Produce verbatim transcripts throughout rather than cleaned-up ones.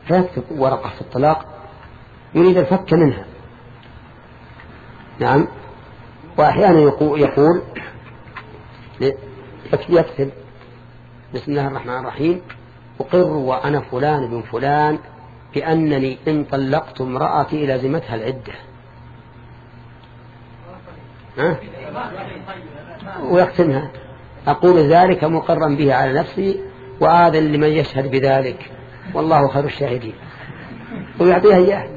فيكتب ورقة في الطلاق يريد الفك منها. نعم. وأحيانا يقول يكتب بسم الله الرحمن الرحيم أقر وأنا فلان بن فلان بأنني إن طلقت امرأتي لازمتها العدة، ها؟ ويختمها أقول ذلك مقرا به على نفسي وآذن لمن يشهد بذلك والله خير الشاهدين، ويعطيها إياه.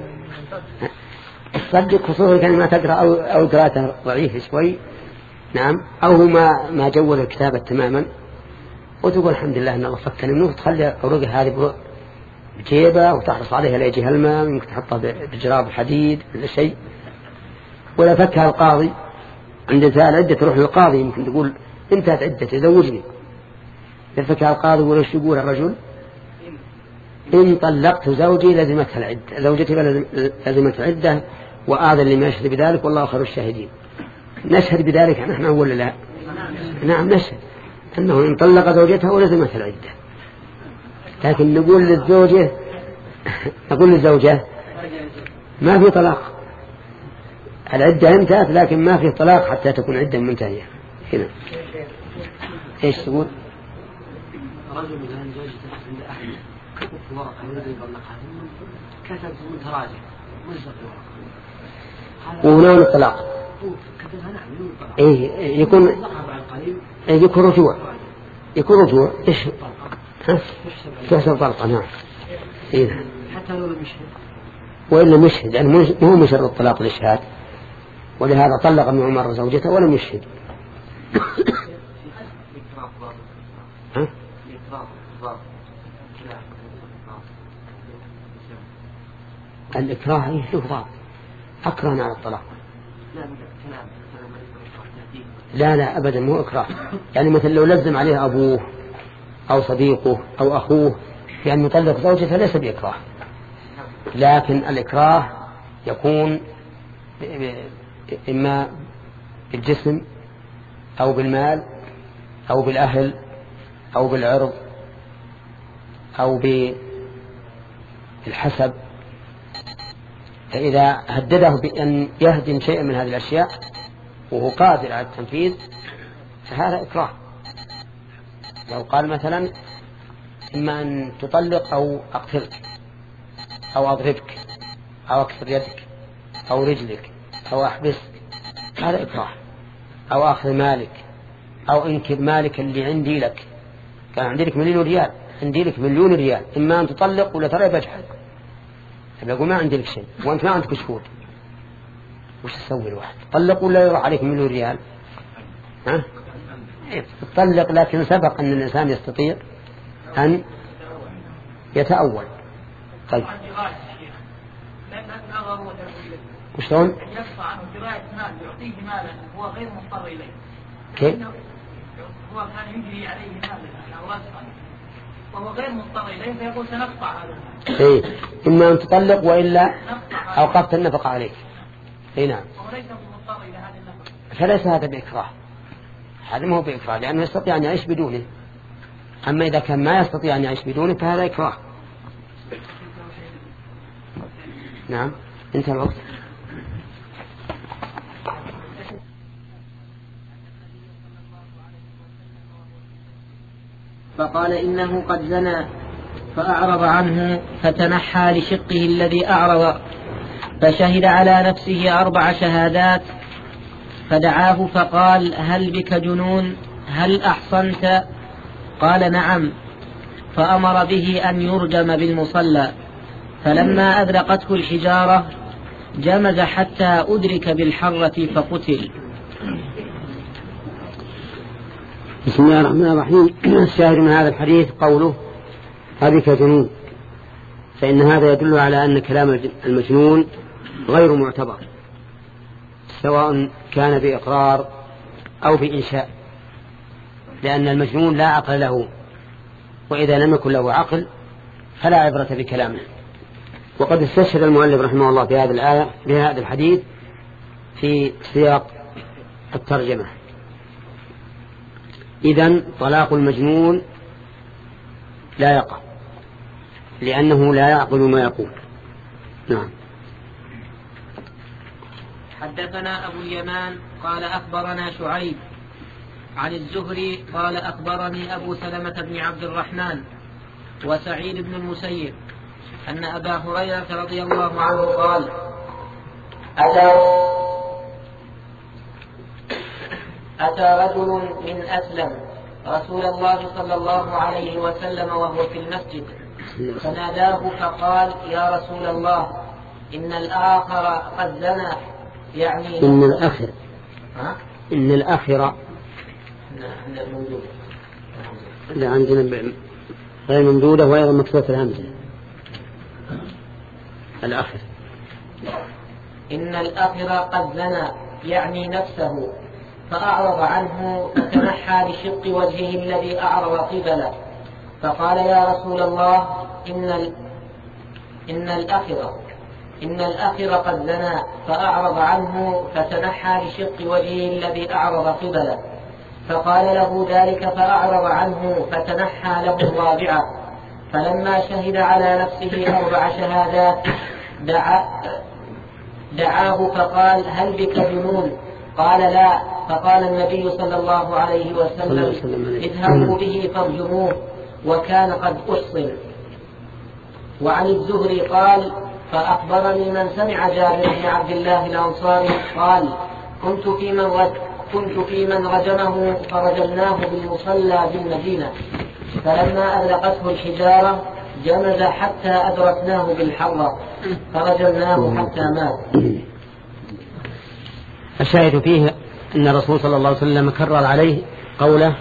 تصدق خصوصا كان ما تقرأ أو, أو قراءته ضعيف شوي. نعم. أو ما ما جود الكتابة تماما، وتقول الحمد لله أن الله فكني منه، تخلي عروقها هذه بجيبة وتحرص عليها لا يجيها الماء، يمكن تحطها بجراب الحديد ولا شيء. ولا فكها القاضي عند انتهاء العدة تروح للقاضي، يمكن تقول انتهت عدتي زوجني، فكها القاضي وليش يقول الرجل إن طلقت زوجي لازمتها العدة، زوجتي لازمتها العدة وآذن لما يشهد بذلك والله خير الشاهدين. نشهد بذلك نحن ولا لا؟ نعم نشهد أنه إن طلق زوجته ولازمتها العدة، لكن نقول للزوجة نقول للزوجة ما في طلاق، العدة انتهت لكن ما في طلاق حتى تكون عدة منتهية. هنا ايش تقول؟ رجل الآن زوجته عند أحد كتب ورقة يريد يطلقها كتب متراجع مزق الورقة ونوع الطلاق إيه يكون إيه يكون رجوع يكون رجوع إيش ها تحسب طلقة. نعم. إيه حتى لو لم يشهد وإلا مشهد يعني مو مشر الطلاق الإشهاد، ولهذا طلق ابن عمر زوجته ولم يشهد. ها؟ الإكراه له ضابط، أكرهنا على الطلاق. لا لا أبدا مو إكراه، يعني مثل لو لزم عليه أبوه أو صديقه أو أخوه بأن يطلق زوجته ليس بإكراه، لكن الإكراه يكون إما بالجسم أو بالمال أو بالأهل أو بالعرض أو بالحسب. فإذا هدده بأن يهدم شيئا من هذه الأشياء وهو قادر على التنفيذ فهذا إكراه. لو قال مثلا إما أن تطلق أو أقتلك أو أضربك أو أكسر يدك أو رجلك أو أحبسك، هذا إكراه. أو أخذ مالك أو انكب مالك اللي عندي لك، كان عندي لك مليون ريال عندي لك مليون ريال، إما أن تطلق ولا ترى بجحد، يقول ما عندي لك شيء وأنت ما عندك شهود، وش تسوي الواحد؟ طلق ولا يروح عليك مليون ريال؟ ها؟ تطلق، لكن سبق أن الإنسان يستطيع أن يتأول. طيب وشلون؟ يقطع عنه جراية مال يعطيه مالا هو غير مضطر إليه. كيف؟ هو كان يجري عليه مالا أو رزقا وهو غير مضطر إليه فيقول سنقطع هذا المال. إيه إما أن تطلق وإلا أوقفت النفقة عليك. إيه نعم. وهو ليس مضطر إلى هذه النفقة. فليس هذا بإكراه، هذا ما هو بإكراه لأنه يستطيع أن يعيش بدونه. أما إذا كان ما يستطيع أن يعيش بدونه فهذا إكراه. نعم. انتهى الوقت. فقال إنه قد زنى فأعرض عنه فتنحى لشقه الذي أعرض فشهد على نفسه أربع شهادات فدعاه فقال هل بك جنون؟ هل أحصنت؟ قال نعم. فأمر به أن يرجم بالمصلى، فلما أذرقته الحجارة جمز حتى أدرك بالحرة فقتل. بسم الله الرحمن الرحيم. الشاهد من هذا الحديث قوله هبك جنون، فإن هذا يدل على أن كلام المجنون غير معتبر سواء كان بإقرار أو بإنشاء، لأن المجنون لا عقل له، وإذا لم يكن له عقل فلا عبرة بكلامه. وقد استشهد المؤلف رحمه الله في هذه الآية بهذا الحديث في سياق الترجمة. إذن طلاق المجنون لا يقع، لأنه لا يعقل ما يقول. نعم. حدثنا أبو اليمان قال أخبرنا شعيب عن الزهري قال أخبرني أبو سلمة بن عبد الرحمن وسعيد بن المسيب أن أبا هريرة رضي الله عنه قال أتى أتى رجل من أسلم رسول الله صلى الله عليه وسلم وهو في المسجد فناداه فقال يا رسول الله إن الآخر قد زنى، يعني إن الآخر ها؟ إن الآخر لا عندنا غير ممدودة وأيضا مكسورة الهمزة. الآخر إن الآخر قد زنى يعني نفسه، فأعرض عنه فتنحى لشق وجهه الذي أعرض قبله فقال يا رسول الله إن ال... إن الآخر إن الآخر قد زنى، فأعرض عنه فتنحى لشق وجهه الذي أعرض قبله فقال له ذلك فأعرض عنه فتنحى له الرابعة، فلما شهد على نفسه أربع شهادات دعا دعاه فقال هل بك جنون؟ قال لا، فقال النبي صلى الله عليه وسلم اذهبوا به فارجموه، وكان قد أحصن. وعن الزهري قال فأخبرني من سمع جابر بن عبد الله الأنصاري قال كنت في من رج... كنت في من رجمه فرجمناه بالمصلى بالمدينة، فلما أذلقته الحجارة جمز حتى أدركناه بالحرة فرجمناه حتى مات. الشاهد فيه أن الرسول صلى الله عليه وسلم كرر عليه قوله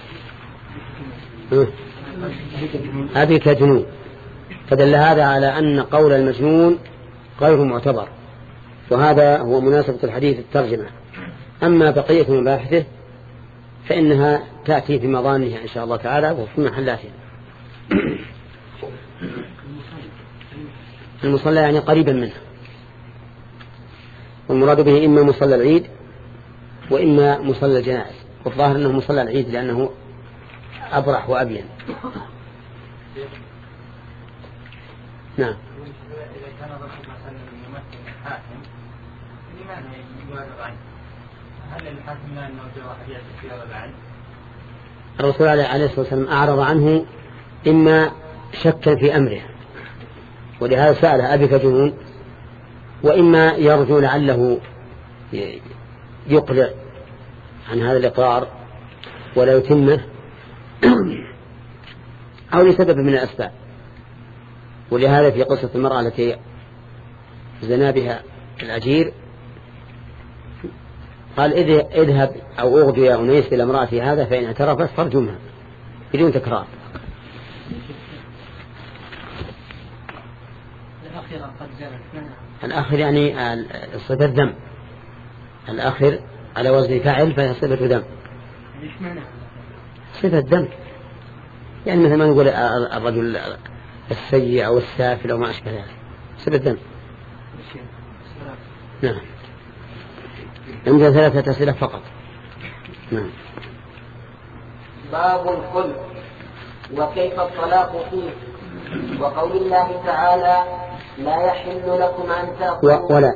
أبيك جنون، فدل هذا على أن قول المجنون غير معتبر، وهذا هو مناسبة الحديث الترجمة. أما بقية مباحثه فإنها تأتي في مضانها إن شاء الله تعالى وفي محلاتها. المصلى يعني قريبا منه، والمراد به إما مصلى العيد وإما مصلى الجنائز، والظاهر أنه مصلى العيد لأنه أبرح وأبين. نعم. إذا كان الرسول مثلا يمثل الحاكم لماذا يجرب عنه؟ هل الحاكم لا أنه جرى حديث يجرب عنه؟ الرسول عليه الصلاة والسلام أعرض عنه إما شكا في أمره ولهذا سأله أبيك جنون، وإما يرجو لعله يقلع عن هذا الإقرار ولا يتمه أو لسبب من الأسباب. ولهذا في قصة المرأة التي زنى بها الأجير قال اذهب أو أغدو يا أنيس إلى امرأتي هذا فإن اعترفت فارجمها بدون تكرار. الآخر يعني صفة ذنب، الآخر على وزن فاعل فهي صفة ذنب، صفة ذنب يعني مثل ما نقول الرجل السيء أو السافل أو ما أشبه ذلك، صفة ذنب. نعم. عندنا ثلاثة أسئلة فقط. نعم. باب الخلع وكيف الطلاق فيه، وقول الله تعالى لا يحل لكم أن تأخذوا ولا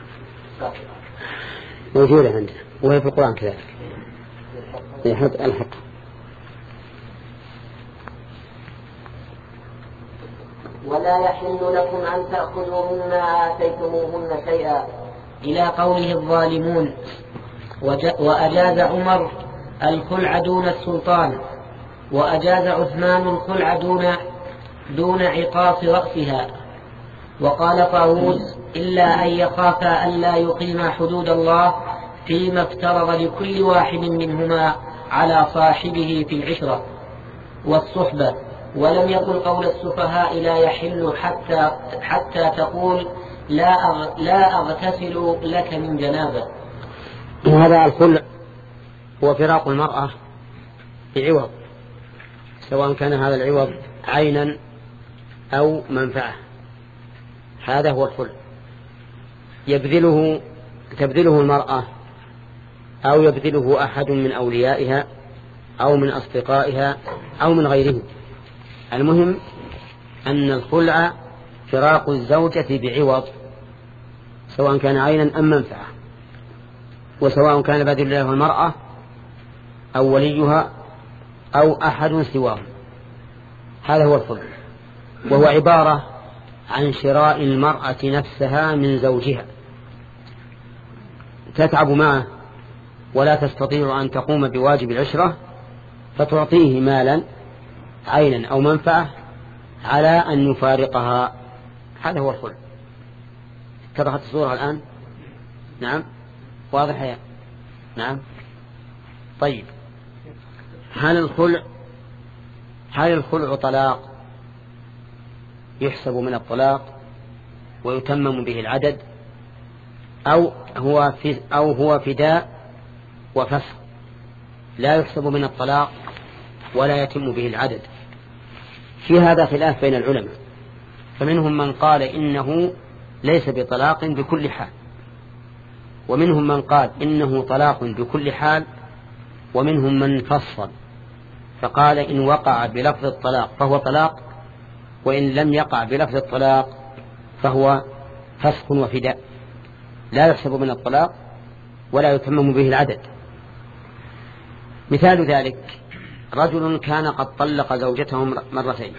موجودة عندنا وهي في القرآن كذلك يحط الحق. ولا يحل لكم أن تأخذوا مما آتيتموهن شيئا إلى قوله الظالمون. وأجاز عمر الخلع دون السلطان، وأجاز عثمان الخلع دون دون عقاص رأسها. وقال طاووس إلا أن يخافا ألا يقيما حدود الله فيما افترض لكل واحد منهما على صاحبه في العشرة والصحبة. ولم يقل قول السفهاء لا يحل حتى حتى تقول لا أغ لا أغتسل لك من جنابة. وهذا الخلع هو فراق المرأة بعوض، سواء كان هذا العوض عينا أو منفعة، هذا هو الخلع. يبذله تبذله المرأة أو يبذله أحد من أوليائها أو من أصدقائها أو من غيرهم، المهم أن الخلع فراق الزوجة بعوض، سواء كان عينا أم منفعة، وسواء كان بدل له المرأة أو وليها أو أحد سواه. هذا هو الخلع، وهو عبارة عن شراء المرأة نفسها من زوجها، تتعب معه ولا تستطيع أن تقوم بواجب العشرة، فتعطيه مالا عينا أو منفعة على أن يفارقها. هذا هو الخلع. اتضحت الصورة الآن؟ نعم، واضح يا نعم. طيب، هل الخلع هل الخلع طلاق يحسب من الطلاق ويتمم به العدد، أو هو في أو هو فداء وفسخ لا يحسب من الطلاق ولا يتم به العدد؟ في هذا خلاف بين العلماء، فمنهم من قال إنه ليس بطلاق بكل حال، ومنهم من قال إنه طلاق بكل حال، ومنهم من فصل فقال إن وقع بلفظ الطلاق فهو طلاق، وإن لم يقع بلفظ الطلاق فهو فسخ وفداء، لا يحسب من الطلاق ولا يتمم به العدد. مثال ذلك رجل كان قد طلق زوجته مرتين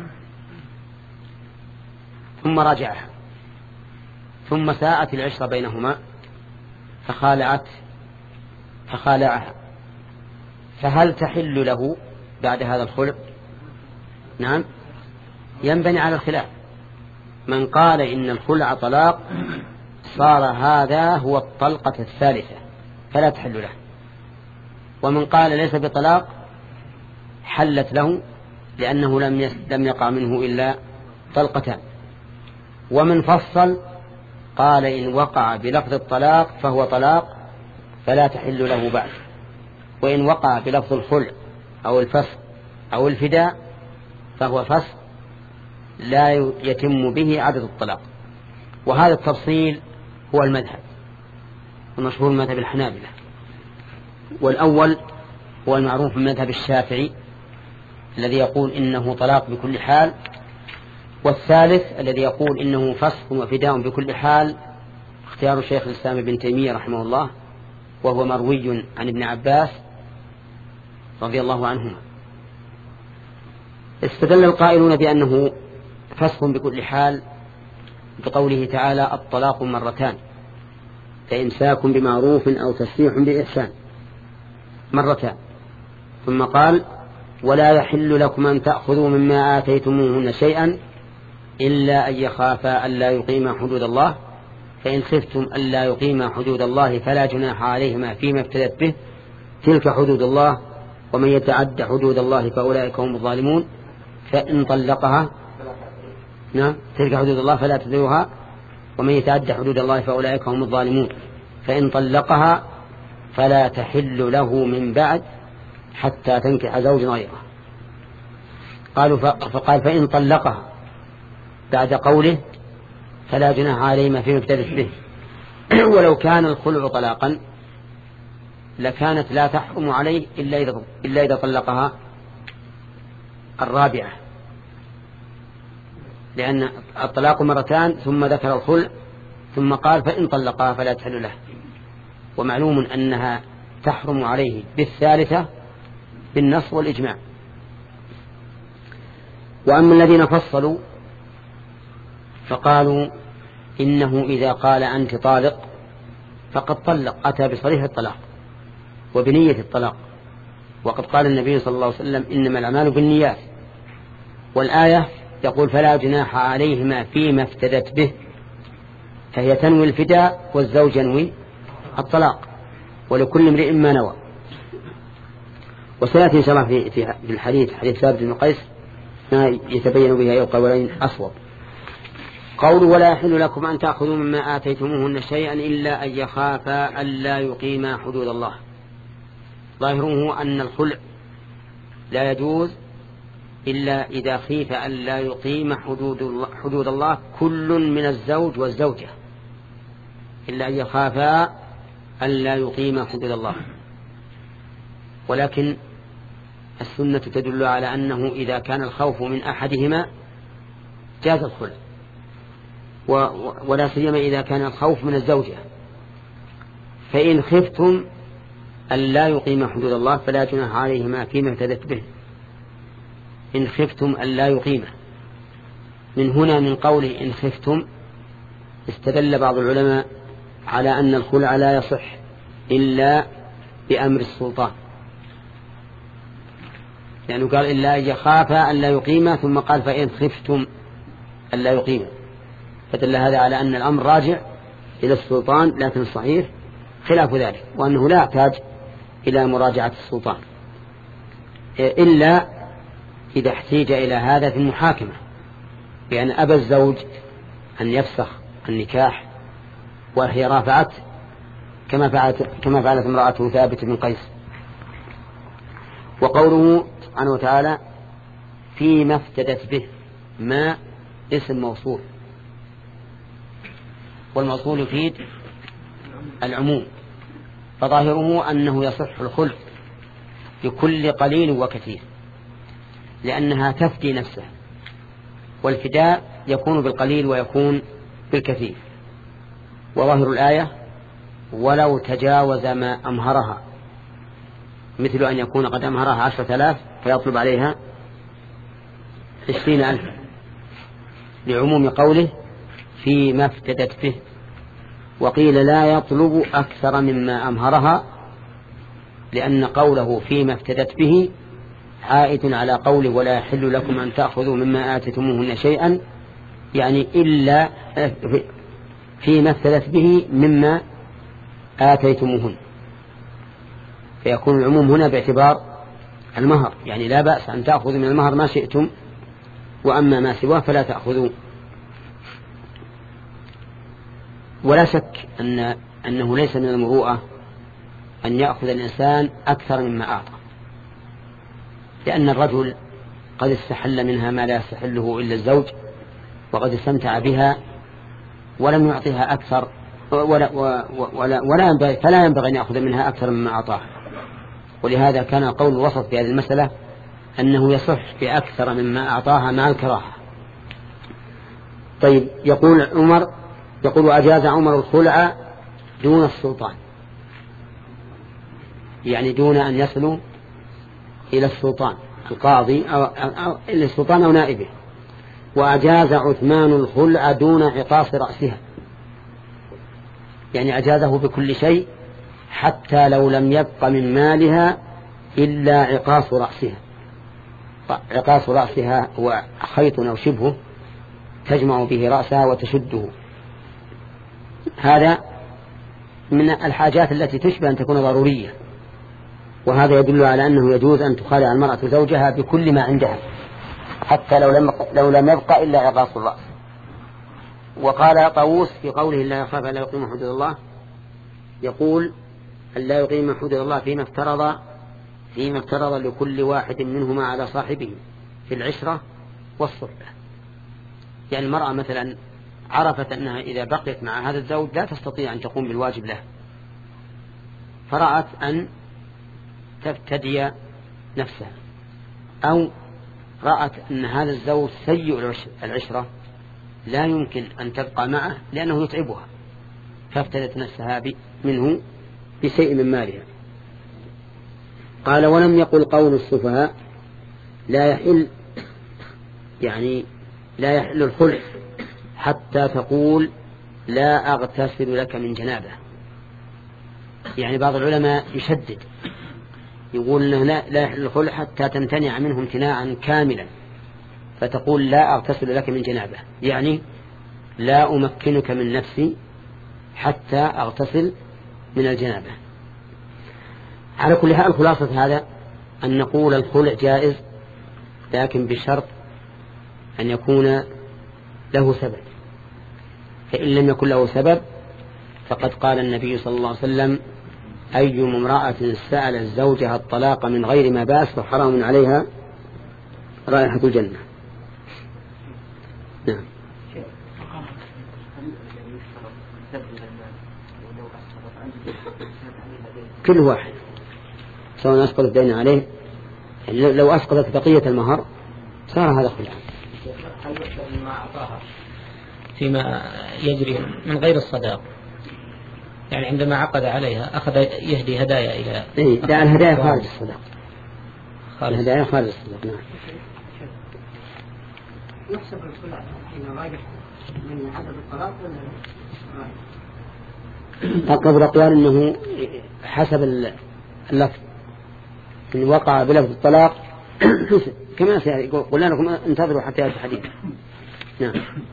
ثم رجعها، ثم ساءت العشرة بينهما فخالعت فخالعها، فهل تحل له بعد هذا الخلع؟ نعم، ينبني على الخلاف. من قال إن الخلع طلاق صار هذا هو الطلقة الثالثة فلا تحل له، ومن قال ليس بطلاق حلت له لأنه لم لم يقع منه إلا طلقتان. ومن فصل قال إن وقع بلفظ الطلاق فهو طلاق فلا تحل له بعد، وإن وقع بلفظ الخلع أو الفسخ أو الفداء فهو فسخ لا يتم به عدد الطلاق. وهذا التفصيل هو المذهب المشهور مذهب الحنابلة، والأول هو المعروف من مذهب الشافعي الذي يقول إنه طلاق بكل حال، والثالث الذي يقول إنه فسخ وفداء بكل حال اختيار الشيخ الإسلام ابن تيمية رحمه الله، وهو مروي عن ابن عباس رضي الله عنهما. استدل القائلون بأنه فسخ بكل حال بقوله تعالى الطلاق مرتان فإمساك بمعروف أو تسريح بإحسان مرتان، ثم قال ولا يحل لكم أن تأخذوا مما آتيتموهن شيئا إلا أن يخافا ألا يقيما حدود الله، فإن خفتم ألا يقيما حدود الله فلا جناح عليهما فيما افتدت به، تلك حدود الله ومن يتعد حدود الله فأولئك هم الظالمون. فإن طلقها نعم تلك حدود الله فلا تدعوها ومن يتعد حدود الله فأولئك هم الظالمون. فإن طلقها فلا تحل له من بعد حتى تنكح زوج غيره. قالوا فقال فإن طلقها بعد قوله فلا جناح عليهما فيما افتدت به. ولو كان الخلع طلاقا لكانت لا تحرم عليه إلا إذا, إلا إذا طلقها الرابعة، لأن الطلاق مرتان ثم ذكر الخلع ثم قال فإن طلقها فلا تحل له، ومعلوم أنها تحرم عليه بالثالثة بالنص والإجماع. وأما الذين فصلوا فقالوا إنه إذا قال أنت طالق فقد طلق، أتى بصريح الطلاق وبنية الطلاق، وقد قال النبي صلى الله عليه وسلم إنما الأعمال بالنيات، والآية يقول فلا جناح عليهما فيما افتدت به، فهي تنوي الفداء والزوج ينوي الطلاق، ولكل امرئ ما نوى. وسيأتي إن شاء الله في الحديث حديث ثابت بن قيس ما يتبين بها يبقى ولين أصوب. قول ولا يحل لكم أن تأخذوا مما آتيتموهن شيئا إلا أن يخافا ألا يقيما حدود الله. ظاهره أن الخلع لا يجوز إلا إذا خيف ألا يقيم حدود الله, حدود الله كل من الزوج والزوجة، إلا أن يخافا ألا يقيم حدود الله. ولكن السنة تدل على أنه إذا كان الخوف من أحدهما جاز الخلع، ولا سيما إذا كان الخوف من الزوجة. فإن خفتم أن لا يقيم حدود الله فلا جناح عليهما فيما اعتدت به. إن خفتم أن لا يقيم، من هنا من قوله إن خفتم استدل بعض العلماء على أن الخلع لا يصح إلا بأمر السلطان، لأنه قال إلا يخاف أن لا يقيم، ثم قال فإن خفتم أن لا يقيم، فدل هذا على أن الأمر راجع إلى السلطان، لكن صحيح خلاف ذلك، وأنه لا يحتاج إلى مراجعة السلطان إلا إذا احتيج إلى هذا في المحاكمة، بأن أبى الزوج أن يفسخ النكاح وهي رافعت كما فعلت, كما فعلت امرأته ثابت بن قيس. وقوله سبحانه وتعالى فيما افتدت به، ما اسم موصول، والموصول يفيد العموم، فظاهره أنه يصح الخلع بكل قليل وكثير، لأنها تفدي نفسها، والفداء يكون بالقليل ويكون بالكثير. وظاهر الآية ولو تجاوز ما أمهرها، مثل أن يكون قد أمهرها عشرة آلاف فيطلب عليها عشرين ألف، لعموم قوله فيما افتدت به. وقيل لا يطلب أكثر مما أمهرها، لأن قوله فيما افتدت به عائد على قوله ولا يحل لكم أن تأخذوا مما آتيتموهن شيئا، يعني إلا فيما افتدت به مما آتيتموهن، فيكون العموم هنا باعتبار المهر، يعني لا بأس أن تأخذوا من المهر ما شئتم، وأما ما سواه فلا تأخذوا. ولا شك أن أنه ليس من المروءة أن يأخذ الإنسان أكثر مما أعطى، لأن الرجل قد استحل منها ما لا يستحله إلا الزوج، وقد استمتع بها ولم يعطيها أكثر، ولا, ولا, ولا ينبغي فلا ينبغي أن يأخذ منها أكثر مما أعطاه. ولهذا كان قول الوسط في هذه المسألة أنه يصح بأكثر مما أعطاها مع الكراهة. طيب، يقول عمر يقول أجاز عمر الخلع دون السلطان، يعني دون أن يصلوا إلى السلطان القاضي أو, أو إلى السلطان أو نائبه. وأجاز عثمان الخلع دون عقاص رأسها، يعني أجازه بكل شيء حتى لو لم يبق من مالها إلا عقاص رأسها. عقاص رأسها هو خيط أو شبهه تجمع به رأسها وتشده، هذا من الحاجات التي تشبه أن تكون ضرورية، وهذا يدل على أنه يجوز أن تخالع المرأة زوجها بكل ما عندها حتى لو لم لو لم يبقى إلا عقاص الرأس. وقال طاووس في قوله لا يخاف أن لا يقيم حدود الله، يقول أن لا يقيم حدود الله فيما افترض فيما افترض لكل واحد منهما على صاحبه في العشرة والصحبة. يعني المرأة مثلا عرفت أنها إذا بقيت مع هذا الزوج لا تستطيع أن تقوم بالواجب له، فرأت أن تفتدي نفسها، أو رأت أن هذا الزوج سيء العشرة لا يمكن أن تبقى معه لأنه يتعبها، فافتدت نفسها منه بشيء من مالها. قال ولم يقل قول السفهاء لا يحل، يعني لا يحل الخلع حتى تقول لا أغتسل لك من جنابه. يعني بعض العلماء يشدد يقول أنه لا, لا يحل الخلع حتى تمتنع منه امتناعا كاملا، فتقول لا أغتسل لك من جنابه، يعني لا أمكنك من نفسي حتى أغتسل من الجنابة. على كل حال خلاصة هذا أن نقول الخلع جائز، لكن بشرط أن يكون له سبب، فإن لم يكن له سبب فقد قال النبي صلى الله عليه وسلم أي امرأة سألت زوجها الطلاق من غير ما بأس فحرام عليها رائحة الجنة. نعم. كل واحد سواء أسقطت الدين عليه، لو أسقطت بقية المهر صار هذا خلع. هل يحسب مما أعطاها فيما يجري من غير الصداق؟ يعني عندما عقد عليها أخذ يهدي هدايا إلى إيه دع الهدايا خارج الصداق. الهدايا خارج الصداق. نعم. يحسب الخلع حين راجح من عدد الطلاق ولا أقرب الأقوال أنه حسب اللفظ إن وقع بلفظ الطلاق كما سيأتي. قلنا لكم انتظروا حتى يأتي الحديث. نعم.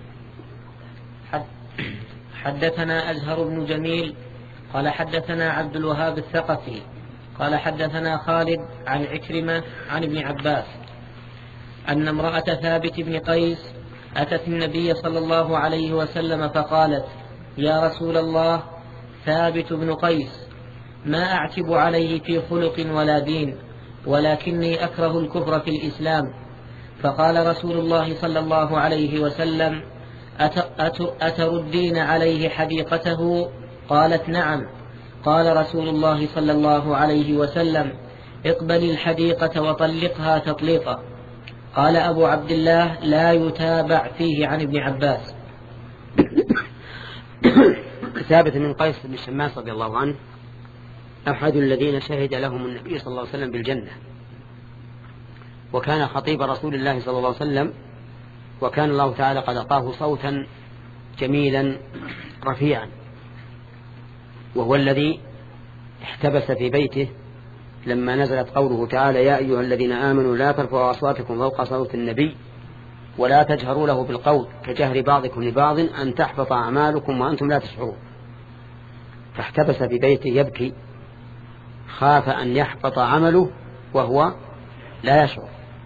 حدثنا أزهر بن جميل قال حدثنا عبد الوهاب الثقفي قال حدثنا خالد عن عكرمة عن ابن عباس أن امرأة ثابت بن قيس أتت النبي صلى الله عليه وسلم فقالت: يا رسول الله، ثابت بن قيس ما أعتب عليه في خلق ولا دين، ولكني أكره الكفر في الإسلام. فقال رسول الله صلى الله عليه وسلم: أتردين عليه حديقته؟ قالت: نعم. قال رسول الله صلى الله عليه وسلم: اقبلي الحديقة وطلقها تطليقا. قال أبو عبد الله: لا يتابع فيه عن ابن عباس. ثابت من قيس بن شماس رضي الله عنه أحد الذين شهد لهم النبي صلى الله عليه وسلم بالجنة، وكان خطيب رسول الله صلى الله عليه وسلم، وكان الله تعالى قد أعطاه صوتا جميلا رفيعا، وهو الذي احتبس في بيته لما نزلت قوله تعالى: يا أيها الذين آمنوا لا ترفعوا أصواتكم فوق صوت النبي ولا تجهروا له بالقول كجهر بعضكم لبعض أن تحبط أعمالكم وأنتم لا تشعرون. فاحتبس في بيته يبكي، خاف أن يحبط عمله وهو لا يشعر،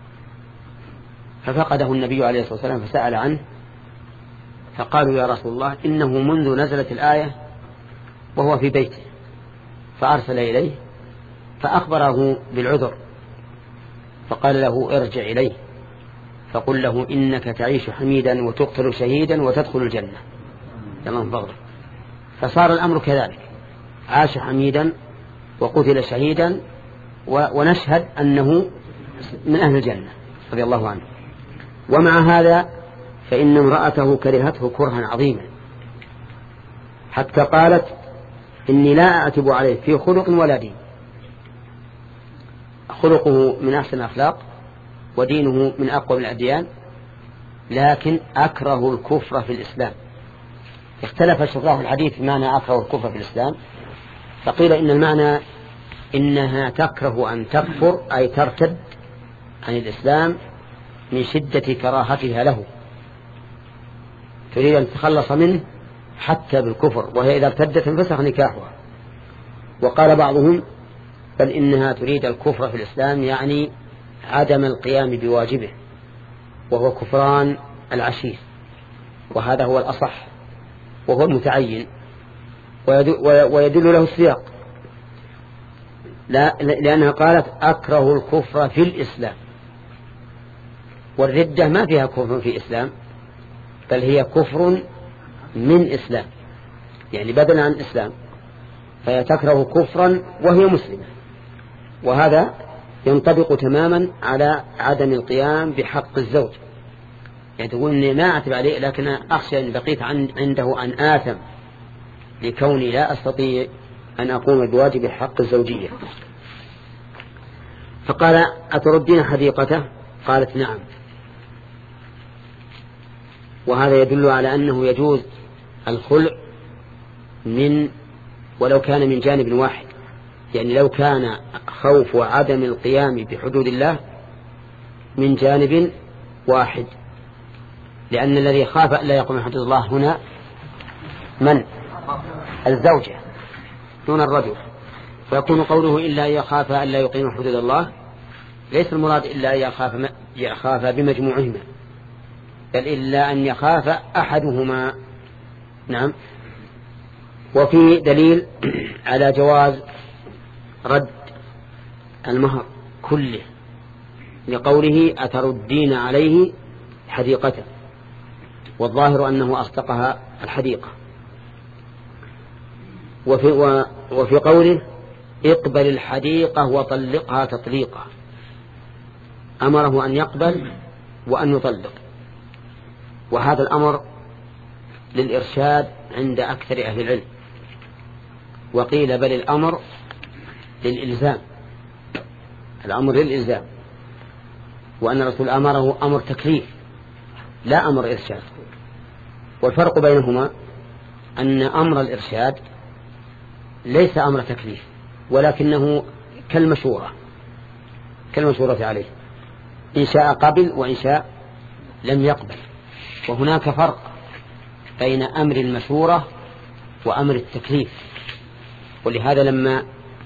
ففقده النبي عليه الصلاة والسلام فسأل عنه، فقالوا: يا رسول الله، إنه منذ نزلت الآية وهو في بيته. فأرسل إليه فأخبره بالعذر، فقال له: ارجع إليه فقل له إنك تعيش حميدا وتقتل شهيدا وتدخل الجنة. اللهم فضل. فصار الأمر كذلك، عاش حميدا وقتل شهيدا، ونشهد أنه من أهل الجنة رضي الله عنه. ومع هذا فإن امرأته كرهته كرها عظيما، حتى قالت: إني لا أعتب عليه في خلق ولا دين. خلقه من أحسن الأخلاق ودينه من أقوى الأديان، لكن أكره الكفر في الإسلام. اختلف شراح الحديث في معنى أكره الكفر في الإسلام، فقيل إن المعنى إنها تكره أن تكفر، أي ترتد عن الإسلام من شدة كراهتها له، تريد أن تتخلص منه حتى بالكفر، وهي إذا ارتدت انفسخ نكاحها. وقال بعضهم: بل إنها تريد الكفر في الإسلام، يعني عدم القيام بواجبه، وهو كفران العشير، وهذا هو الأصح وهو المتعين، ويدل له السياق، لا لأنها قالت: أكره الكفر في الإسلام. والردة ما فيها كفر في الإسلام، بل هي كفر من إسلام، يعني بدلا عن الإسلام، فهي تكره كفرا وهي مسلمة. وهذا ينطبق تماما على عدم القيام بحق الزوج، يعني تقول إني ما أعتب عليه، لكن أخشى أن بقيت عن عنده أن آثم لكوني لا أستطيع أن أقوم بواجب حق الزوجية. فقال: أتردين حديقته؟ قالت: نعم. وهذا يدل على أنه يجوز الخلع من ولو كان من جانب واحد، يعني لو كان خوف وعدم القيام بحدود الله من جانب واحد، لأن الذي خاف أن لا يقوم بحدود الله هنا من؟ الزوجة دون الرجل. فيكون قوله إلا يخاف أن لا يقيم حدود الله ليس المراد إلا يخاف يخاف بمجموعهما، بل إلا أن يخاف أحدهما. نعم. وفي دليل على جواز رد المهر كله لقوله: أتردين عليه حديقته، والظاهر أنه أصدقها الحديقة. وفي, وفي قوله: اقبل الحديقة وطلقها تطليقا، أمره أن يقبل وأن يطلق، وهذا الأمر للإرشاد عند أكثر أهل العلم، وقيل بل الأمر للإلزام، الأمر للإلزام، وأن الرسول أمره أمر تكليف لا أمر إرشاد. والفرق بينهما أن أمر الإرشاد ليس أمر تكليف، ولكنه كالمشورة كالمشورة عليه، إن شاء قبل وإن شاء لم يقبل. وهناك فرق بين أمر المشورة وأمر التكليف. ولهذا لما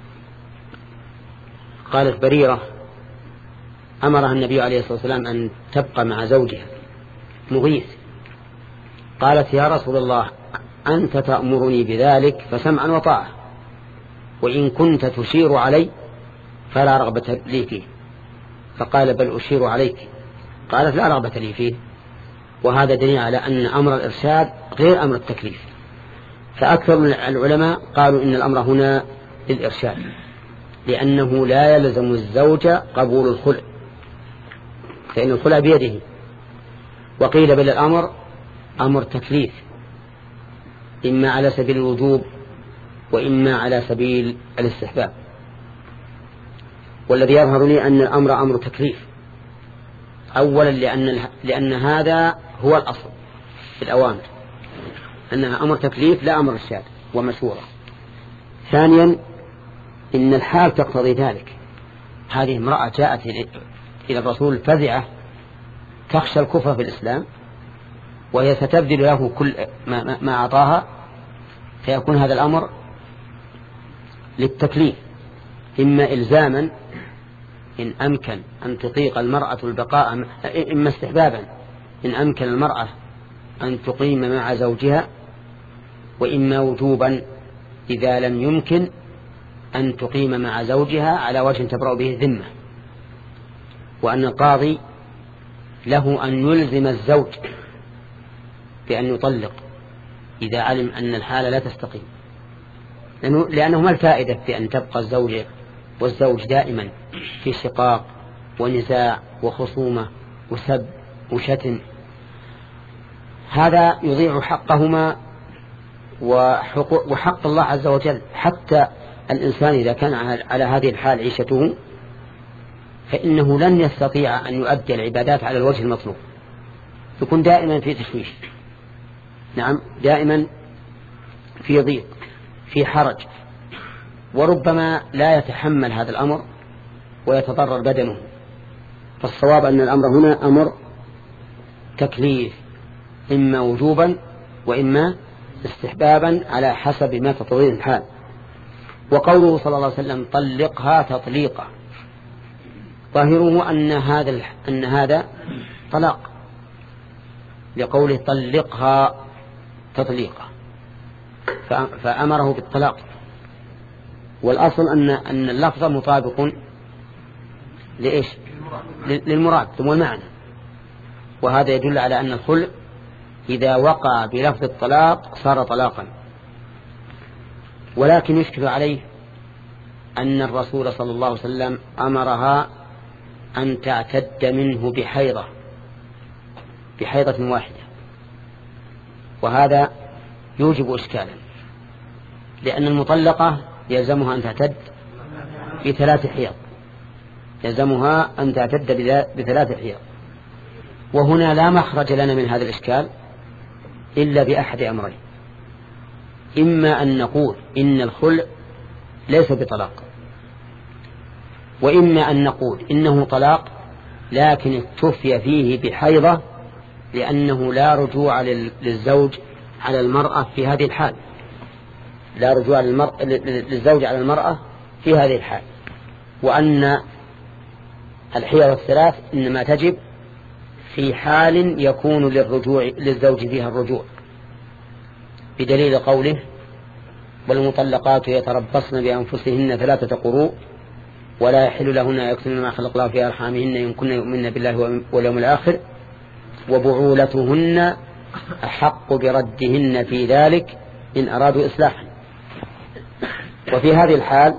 قالت بريرة أمرها النبي عليه الصلاة والسلام أن تبقى مع زوجها مغيث، قالت يا رسول الله أنت تأمرني بذلك فسمعا وطاعة، وإن كنت تشير علي فلا رغبة لي فيه. فقال بل أشير عليك، قالت لا رغبة لي فيه. وهذا دليل على أن أمر الإرشاد غير أمر التكليف. فأكثر العلماء قالوا إن الأمر هنا للإرشاد، لأنه لا يلزم الزوج قبول الخلع، فإن الخلع بيده. وقيل بل الأمر أمر تكليف، إما على سبيل الوجوب وإما على سبيل الاستحباب. والذي يظهر لي أن الأمر أمر تكليف، أولا لأن, لأن هذا هو الأصل في الأوامر، أنها أمر تكليف لا أمر إرشاد ومشورة. ثانيا إن الحال تقتضي ذلك. هذه امرأة جاءت إلى الرسول فزعة تخشى الكفر في الإسلام، وهي ستبذل له كل ما, ما أعطاها، فيكون هذا الأمر للتكليف، إما إلزاما إن أمكن أن تطيق المرأة البقاء، إما استحبابا إن أمكن المرأة أن تقيم مع زوجها، وإما وجوبا إذا لم يمكن أن تقيم مع زوجها على وجه تبرأ به الذمة. وأن القاضي له أن يلزم الزوج بأن يطلق إذا علم أن الحالة لا تستقيم، لأنه, لأنه ما الفائدة في أن تبقى الزوجة والزوج دائما في شقاق ونزاع وخصومة وسب وشتم. هذا يضيع حقهما وحق الله عز وجل. حتى الإنسان إذا كان على هذه الحال عيشته فإنه لن يستطيع أن يؤدي العبادات على الوجه المطلوب، يكون دائما في تشويش، نعم دائما في ضيق في حرج، وربما لا يتحمل هذا الأمر ويتضرر بدنه. فالصواب أن الأمر هنا أمر تكليف، إما وجوبا وإما استحبابا على حسب ما تطويل الحال. وقوله صلى الله عليه وسلم طلقها تطليقا، ظاهره أن هذا أن هذا طلاق، لقوله طلقها تطليقا فأمره بالطلاق. والأصل أن أن اللفظ مطابق لإيش؟ للمراد والمعنى. وهذا يدل على أن الخلع إذا وقع بلفظ الطلاق صار طلاقا. ولكن يشكل عليه أن الرسول صلى الله عليه وسلم أمرها أن تعتد منه بحيضة بحيضة واحدة، وهذا يوجب إشكالا، لأن المطلقة يلزمها أن تعتد بثلاث حيض، يلزمها أن تعتد بثلاث حيض. وهنا لا مخرج لنا من هذا الإشكال إلا بأحد أمرين: إما أن نقول إن الخلع ليس بطلاق، وإما أن نقول إنه طلاق لكن اكتفي فيه بحيضة، لأنه لا رجوع للزوج على المرأة في هذه الحال، لا رجوع للزوج على المرأة في هذه الحال، وأن الحيض الثلاث إنما تجب في حال يكون للرجوع للزوج فيها الرجوع، بدليل قوله والمطلقات يتربصن بأنفسهن ثلاثة قروء ولا يحل لهن يكتمن ما خلق الله في أرحامهن إن كن يؤمن بالله واليوم الآخر وبعولتهن أحق بردهن في ذلك إن أرادوا إصلاحا. وفي هذه الحال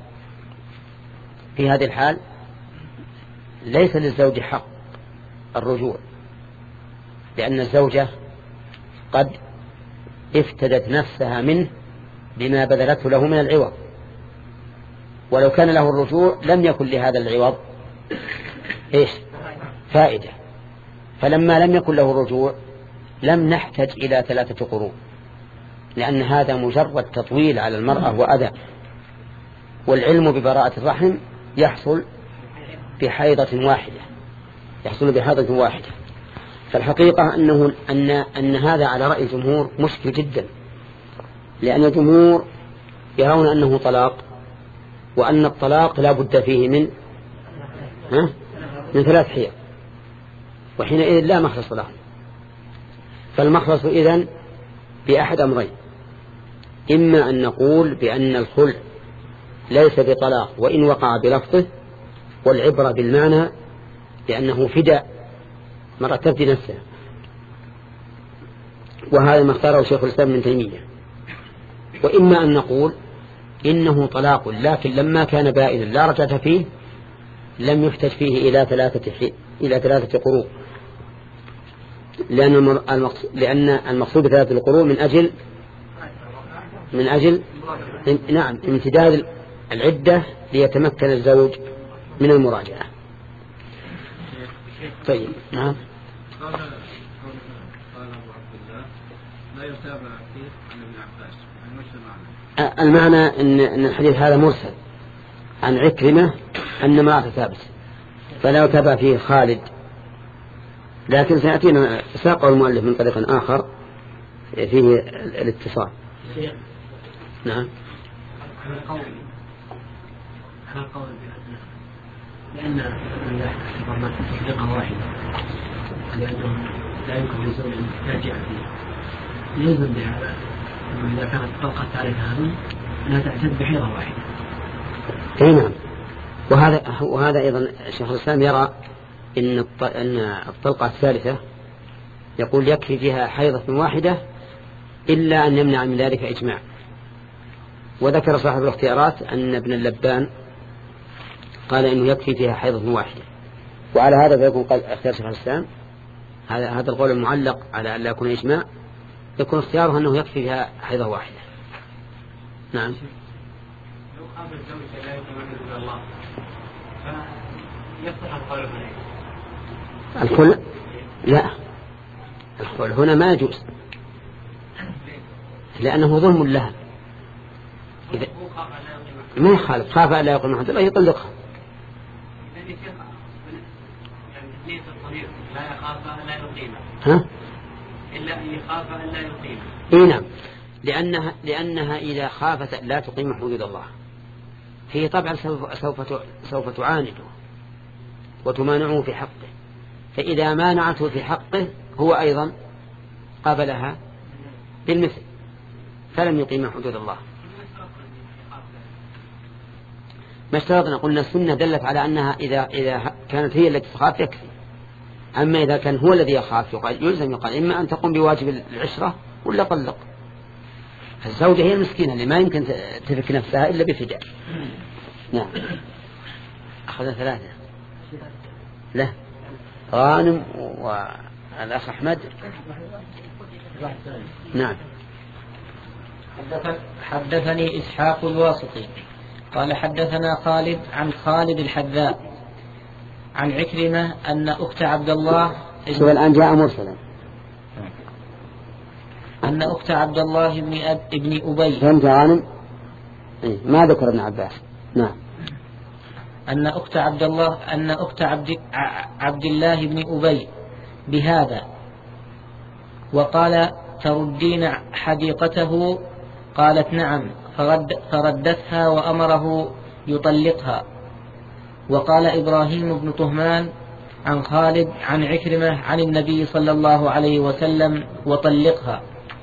في هذه الحال ليس للزوج حق الرجوع، لأن الزوجة قد افتدت نفسها منه بما بذلته له من العوض، ولو كان له الرجوع لم يكن لهذا العوض إيش فائدة. فلما لم يكن له الرجوع لم نحتج إلى ثلاثة قروء، لأن هذا مجرد تطويل على المرأة وأذى، والعلم ببراءة الرحم يحصل بحيضة واحدة يحصل بحيضة واحدة. فالحقيقة أنه أن أن هذا على رأي الجمهور مشكل جدا، لأن الجمهور يرون أنه طلاق، وأن الطلاق لا بد فيه من ها من ثلاث حيض، وحينئذ لا مخلص له. فالمخلص إذن بأحد أمرين: إما أن نقول بأن الخلع ليس بطلاق وإن وقع بلفظه، والعبرة بالمعنى، لأنه فداء مرة تفدي نفسها، وهذا ما اختاره شيخ الإسلام ابن تيمية. وإما أن نقول إنه طلاق لكن لما كان بائنا لا رجعة فيه لم يحتج فيه إلى ثلاثة حي... إلى ثلاثة قروء، لأن المقصود لأن المقصود بثلاثة القروء من أجل من أجل نعم امتداد العدة ليتمكن الزوج من المراجعة. طيب نعم. قال قال أبو عبد الله لا يتابع فيه عن ابن عباس، يعني وش المعنى؟ المعنى إن أن الحديث هذا مرسل عن عكرمة أن ما ثابت، فلا يتابع فيه خالد، لكن سيأتينا ساقه المؤلف من طريق آخر فيه الاتصال. نعم. على القول على القول لأن من يحتسب ما تصديقا واحدة لأنه لا يمكن للزوج أن يرجع فيه، يلزم بهذا أنه إذا كانت طلقة تعرف هذه لا تعتد بحيرة واحدة. أي نعم. وهذا وهذا أيضا شيخ الإسلام يرى إن أن الطلقة الثالثة يقول يكفي فيها حيضة واحدة إلا أن يمنع من ذلك إجماع. وذكر صاحب الاختيارات أن ابن اللبان قال إنه يكفي فيها حيضة واحدة، وعلى هذا فيكون قال اختيار شيخ الإسلام هذا هذا القول المعلق على أن لا يكون إجماع، يكون اختياره أنه يكفي فيها حيضة واحدة. نعم. لو خاف الزوج لا يقيم حدود الله فيصح القول هنا. الخلع لا، الخلع هنا ما يجوز لأنه ظلم لها. إذا ما يخالف، خاف أن لا يقيم حدود الله يطلقها. لا يخاف أن لا يقيمه. ها؟ إلا أن يخاف أن لا يقيمه. إيه نعم، لأنها لأنها إذا خافت لا تقيم حدود الله هي طبعا سوف سوف سوف تعانده وتمانعه في حقه، فإذا مانعته في حقه هو أيضا قابلها بالمثل فلم يقيم حدود الله. ما اشترطنا، قلنا السنة دلت على أنها إذا إذا كانت هي التي تخاف يكفي، أما إذا كان هو الذي يخاف يقال يلزم يقال إما أن تقوم بواجب العشرة ولا طلق. الزوجة هي المسكينة اللي ما يمكن تفك نفسها إلا بفداء. نعم. أخذنا ثلاثة. لا، غانم والأخ أحمد. نعم. حدثني إسحاق الواسطي قال حدثنا خالد عن خالد الحذاء عن عكرمة أن أخت عبد الله شو الآن جاء مرسلا أن أخت عبد الله بن أب ابن أبي فهمت غانم؟ إيه؟ ما ذكر ابن عباس. نعم. أن أخت عبد الله أن أخت عبد عبد الله بن أبي بهذا، وقال تردين حديقته؟ قالت نعم، فرد فردتها وأمره يطلقها. وقال إبراهيم بن طهمان عن خالد عن عكرمة عن النبي صلى الله عليه وسلم وطلقها.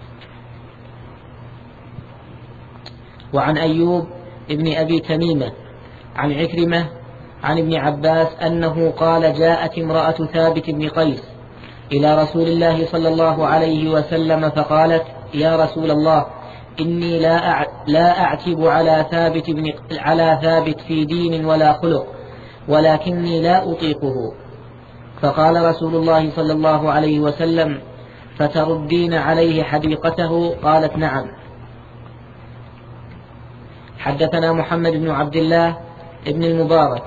وعن أيوب ابن أبي تميمة عن عكرمة عن ابن عباس أنه قال جاءت امرأة ثابت بن قيس إلى رسول الله صلى الله عليه وسلم فقالت يا رسول الله إني لا لا أعتب على ثابت بن على ثابت في دين ولا خلق ولكني لا أطيقه، فقال رسول الله صلى الله عليه وسلم: فتردين عليه حديقته؟ قالت: نعم. حدثنا محمد بن عبد الله ابن المبارك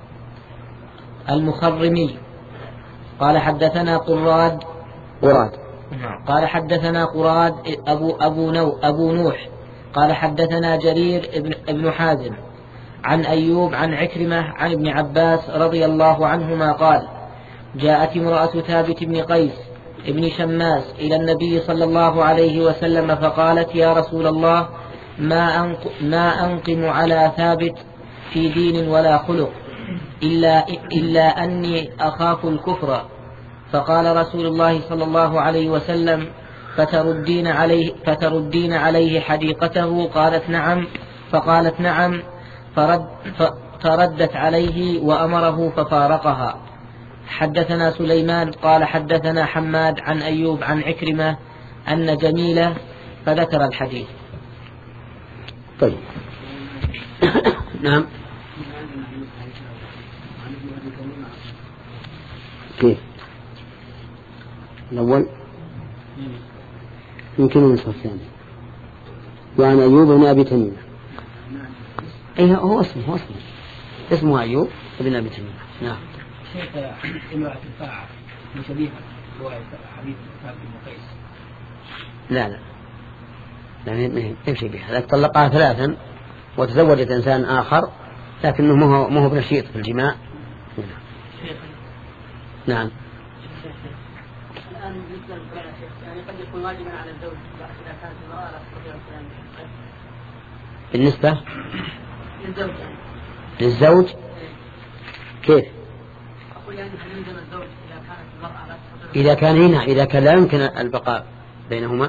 المخرمي قال حدثنا قراد قراد قال حدثنا قراد أبو, أبو, نو أبو نوح قال حدثنا جرير ابن, ابن حازم عن أيوب عن عكرمة عن ابن عباس رضي الله عنهما قال: جاءت امرأة ثابت بن قيس ابن شماس إلى النبي صلى الله عليه وسلم فقالت: يا رسول الله، ما, أنق ما أنقم على ثابت في دين ولا خلق إلا, إلا أني أخاف الكفر. فقال رسول الله صلى الله عليه وسلم: فتردين عليه, فتردين عليه حديقته؟ قالت: نعم. فقالت: نعم. فرد فردت عليه وأمره ففارقها. حدثنا سليمان قال حدثنا حماد عن أيوب عن عكرمة أن جميلة فذكر الحديث. طيب. نعم. كيف الأول يمكن النسخة الثانية وعن أيوب بن أبي تميمة. أيه هو اسمه هو اسمه اسمه أيوب بن أبي تميمة. نعم. شيخ امرأة الفاعل مشبيهة هو حديث ثابت بن قيس. لا لا لا ما يمشي بها، لكن طلقها ثلاثا وتزوجت إنسان آخر لكنه مو مو بنشيط في الجماع. نعم. الآن بالنسبة للقراءة يعني قد يكون واجبا على الزوج إذا كانت المرأة لا تستطيع الكلام. بالنسبة للزوج للزوج كيف؟ أقول يعني هل يلزم الزوج إذا كانت المرأة لا تستطيع؟ إذا كان هنا إذا كان لا يمكن البقاء بينهما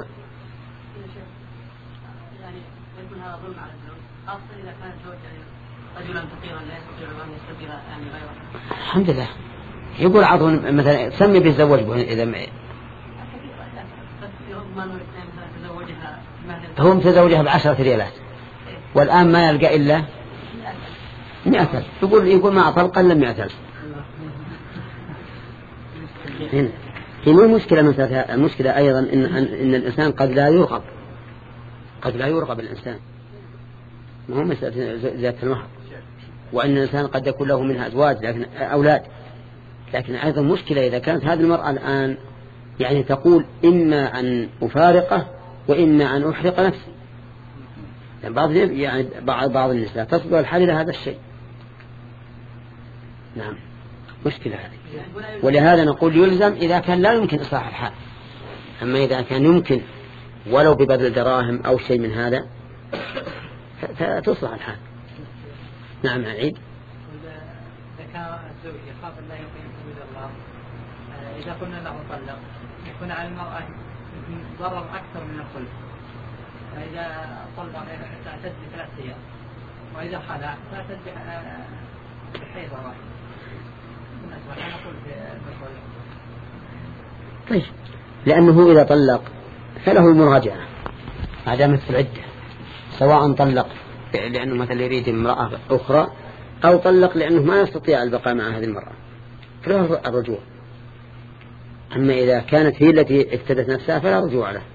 يعني يكون هذا ظلم على الزوج، خاصة إذا كان الزوج يعني رجلا فقيرا لا يستطيع أن يستبدل يعني غيره. الحمد لله. يقول عضو مثلا سمي بالزواج إذا ما هو متزوجها بعشرة ريالات والآن ما يلقى إلا مئة ألف، يقول يقول ما أطلق إلا مئة ألف. هنا هي مو مشكلة مثلا، المشكلة أيضا إن إن الإنسان قد لا يرغب قد لا يرغب الإنسان، ما هو مسألة ذات المهر، وأن الإنسان قد يكون له منها أزواج لكن أولاد. لكن أيضا مشكلة إذا كانت هذه المرأة الآن يعني تقول إما أن أفارقه وإما أن أحرق نفسي، يعني بعض يعني بعض بعض النساء تصبر الحال إلى هذا الشيء. نعم مشكلة هذه، ولهذا نقول يلزم إذا كان لا يمكن إصلاح الحال. أما إذا كان يمكن ولو ببذل دراهم أو شيء من هذا فتصلح الحال. نعم عيد. إذا كان الزوج يخاف أن لا يقيم حدود الله، إذا قلنا له طلق يكون على المرأة ضرر أكثر من الخلع. فإذا طلق حتى تجد ثلاث أيام، وإذا خلع فتجد بحيث واحد. طيب، لأنه إذا طلق فله المراجعة ما دامت في العدة، سواء طلق لأنه مثلا يريد امرأة أخرى أو طلق لأنه ما يستطيع البقاء مع هذه المرأة فله الرجوع. أما إذا كانت هي التي افتدت نفسها فلا رجوع له.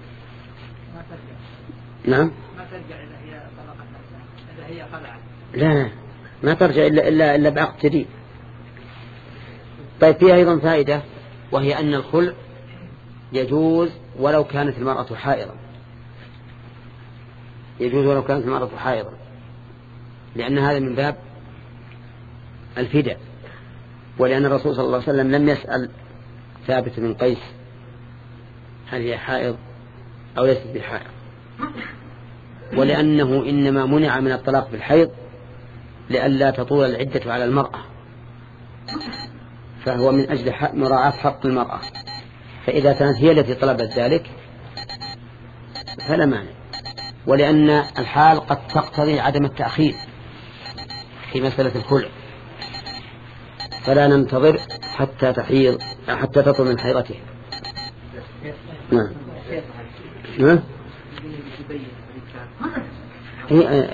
نعم. ما ترجع إلا هي طلقت نفسها، إذا هي خلعت. لا ما ترجع إلا إلا إلا بعقد جديد. طيب فيها أيضا فائدة، وهي أن الخلع يجوز ولو كانت المرأة حائضا، يجوز ولو كانت المرأة حائضا، لأن هذا من باب الفداء، ولأن الرسول صلى الله عليه وسلم لم يسأل ثابت بن قيس هل هي حائض أو ليست بحائض، ولأنه إنما منع من الطلاق بالحيض لئلا تطول العدة على المرأة، فهو من أجل مراعاة حق المرأة. فإذا كانت هي التي طلبت ذلك فلا مانع، ولأن الحال قد تقتضي عدم التأخير في مسألة الخلع، فلا ننتظر حتى تحيض حتى تطول من حيضته. نعم. نعم.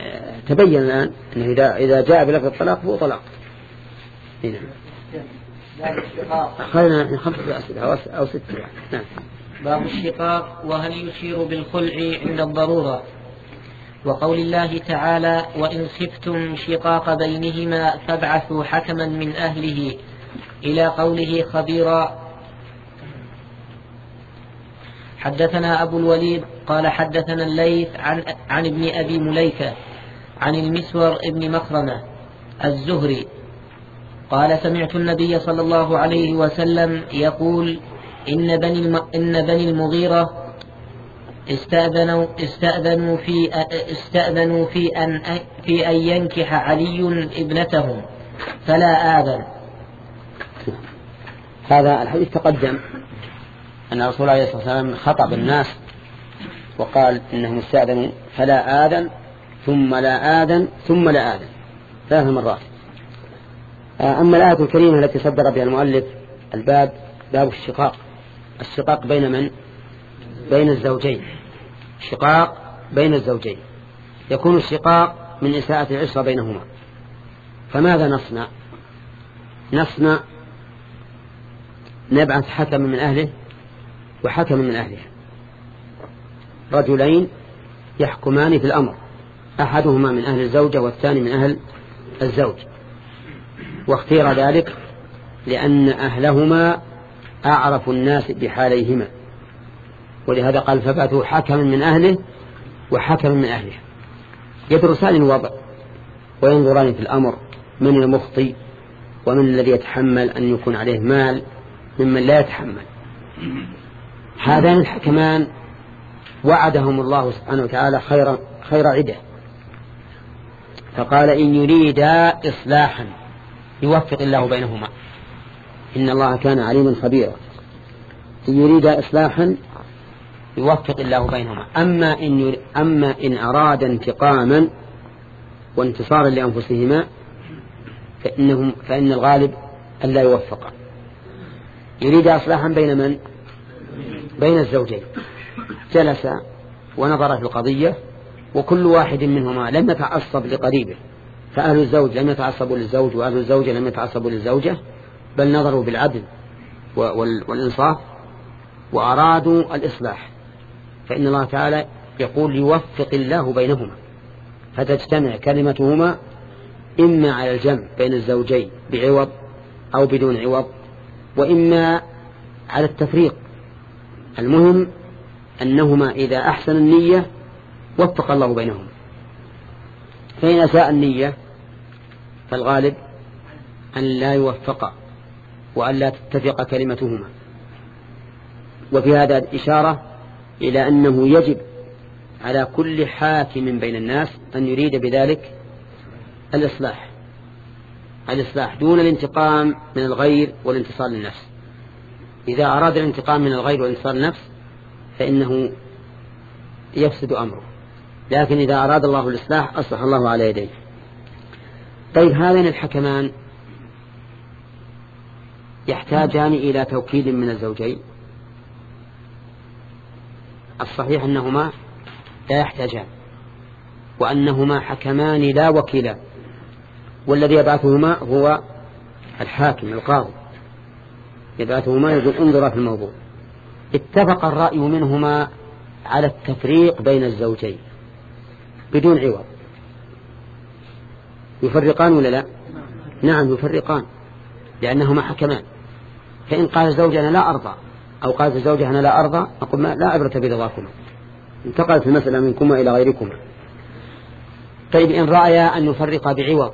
تبين الآن أنه إذا إذا جاء بلفظ الطلاق فهو طلاق. نعم. باب الشقاق. خلينا نحن خمسة أسئلة أو ستة. نعم. باب الشقاق وهل يشير بالخلع عند الضرورة. وقول الله تعالى وإن خفتم شقاق بينهما فابعثوا حكما من أهله إلى قوله خبيرا. حدثنا أبو الوليد قال حدثنا الليث عن, عن ابن أبي مليكة عن المسور ابن مخرمة الزهري قال سمعت النبي صلى الله عليه وسلم يقول إن بني, الم... إن بني المغيرة استأذنوا, استأذنوا, في, استأذنوا في, أن... في أن ينكح علي ابنتهم فلا آذن. هذا الحديث تقدم أن الرسول عليه الصلاة والسلام خطب الناس وقال إنهم استأذنوا فلا آذن ثم لا آذن ثم لا آذن ثلاث مرات. أما الآية الكريمة التي صدر بها المؤلف الباب باب الشقاق. الشقاق بين من؟ بين الزوجين. الشقاق بين الزوجين يكون الشقاق من إساءة العشرة بينهما. فماذا نصنع؟ نصنع نبعث حكم من أهله وحكم من أهله، رجلين يحكمان في الأمر، أحدهما من أهل الزوجة والثاني من أهل الزوج. واختير ذلك لأن أهلهما أعرف الناس بحاليهما، ولهذا قال فبعثوا حكما من أهله وحكما من أهله يدرسان الوضع وينظران في الأمر من المخطئ ومن الذي يتحمل أن يكون عليه مال ممن لا يتحمل. هذان الحكمان وعدهم الله سبحانه وتعالى خير, خير عدة، فقال إن يريدا إصلاحا يوفق الله بينهما إن الله كان عليما خبيرا. إن يريدا إصلاحا يوفق الله بينهما. أما إن, ير... أما إن أراد انتقاما وانتصارا لأنفسهما فإنهم فإن الغالب أن لا يوفق. يريد إصلاحا بين من؟ بين الزوجين. جلس ونظر في القضية وكل واحد منهما لم يتعصب لقريبه، فأهل الزوج لم يتعصبوا للزوج وأهل الزوجة لم يتعصبوا للزوجة، بل نظروا بالعدل والإنصاف وأرادوا الإصلاح، فإن الله تعالى يقول يوفق الله بينهما فتجتمع كلمتهما إما على الجمع بين الزوجين بعوض أو بدون عوض، وإما على التفريق. المهم أنهما إذا أحسن النية وفق الله بينهم، فإن أساء النية فالغالب أن لا يوفق وأن لا تتفق كلمتهما. وفي هذا الإشارة إلى أنه يجب على كل حاكم بين الناس أن يريد بذلك الإصلاح الإصلاح دون الانتقام من الغير والانتصار للنفس. إذا أراد الانتقام من الغير والانتصار للنفس فإنه يفسد أمره، لكن إذا أراد الله الإصلاح أصلح الله على يديه. طيب هذين الحكمان يحتاجان إلى توكيل من الزوجين؟ الصحيح أنهما لا يحتاجان، وأنهما حكمان لا وكيلان، والذي يبعثهما هو الحاكم القاضي يبعثهما يقول انظر في الموضوع. اتفق الرأي منهما على التفريق بين الزوجين بدون عوض. يفرقان ولا لا؟ نعم يفرقان، لأنهما حكمان. فإن قال الزوج أنا لا أرضى أو قالت الزوجة أنا لا أرضى أقول ما لا عبرة برضاكما، انتقلت المسألة منكما إلى غيركما. طيب إن رأيا أن يفرق بعوض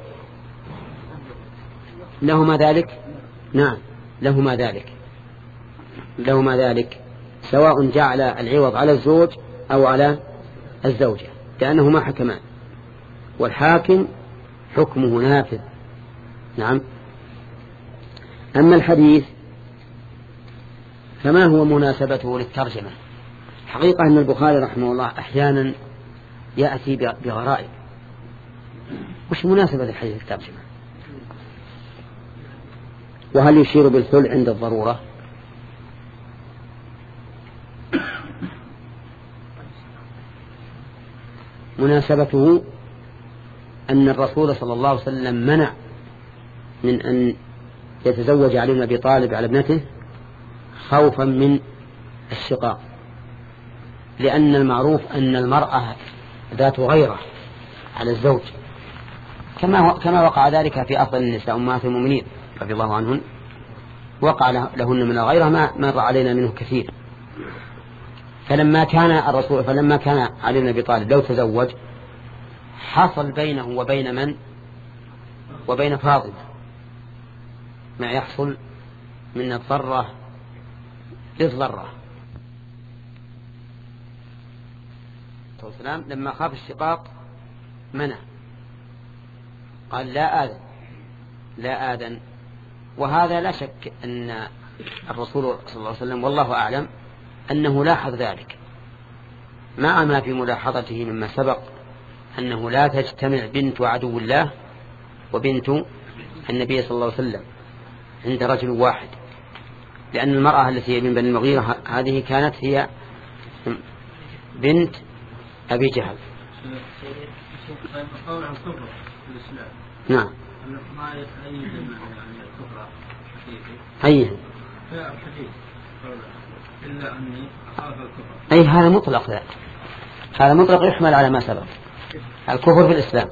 لهما ذلك؟ نعم لهما ذلك لهما ذلك سواء جعل العوض على الزوج أو على الزوجة، لأنهما حكمان والحاكم حكمه نافذ. نعم. أما الحديث فما هو مناسبته للترجمة؟ حقيقة أن البخاري رحمه الله أحيانا يأتي بغرائب. وش مناسبة الحديث للترجمة؟ وهل يشير بالثل عند الضرورة؟ مناسبته أن الرسول صلى الله عليه وسلم منع من أن يتزوج علي بن أبي طالب على ابنته خوفا من الشقاق، لأن المعروف أن المرأة ذات غيرة على الزوج، كما كما وقع ذلك في أفضل النساء أمهات المؤمنين رضي الله عنهن، وقع لهن من الغيرة ما مر علينا منه كثير. فلما كان الرسول فلما كان علي بن أبي طالب لو تزوج حصل بينه وبين من وبين فاطمة ما يحصل من الضرة للضرة. والسلام لما خاف الشقاق منع، قال لا آذن لا آذن. وهذا لا شك أن الرسول صلى الله عليه وسلم والله أعلم أنه لاحظ ذلك، مع ما في ملاحظته مما سبق أنه لا تجتمع بنت عدو الله وبنت النبي صلى الله عليه وسلم عند رجل واحد، لأن المرأة التي من بني المغيرة هذه كانت هي بنت أبي جهل. نعم. أيه. أي هذا مطلق، ذا هذا مطلق يحمل على ما سبق، الكفر في الإسلام.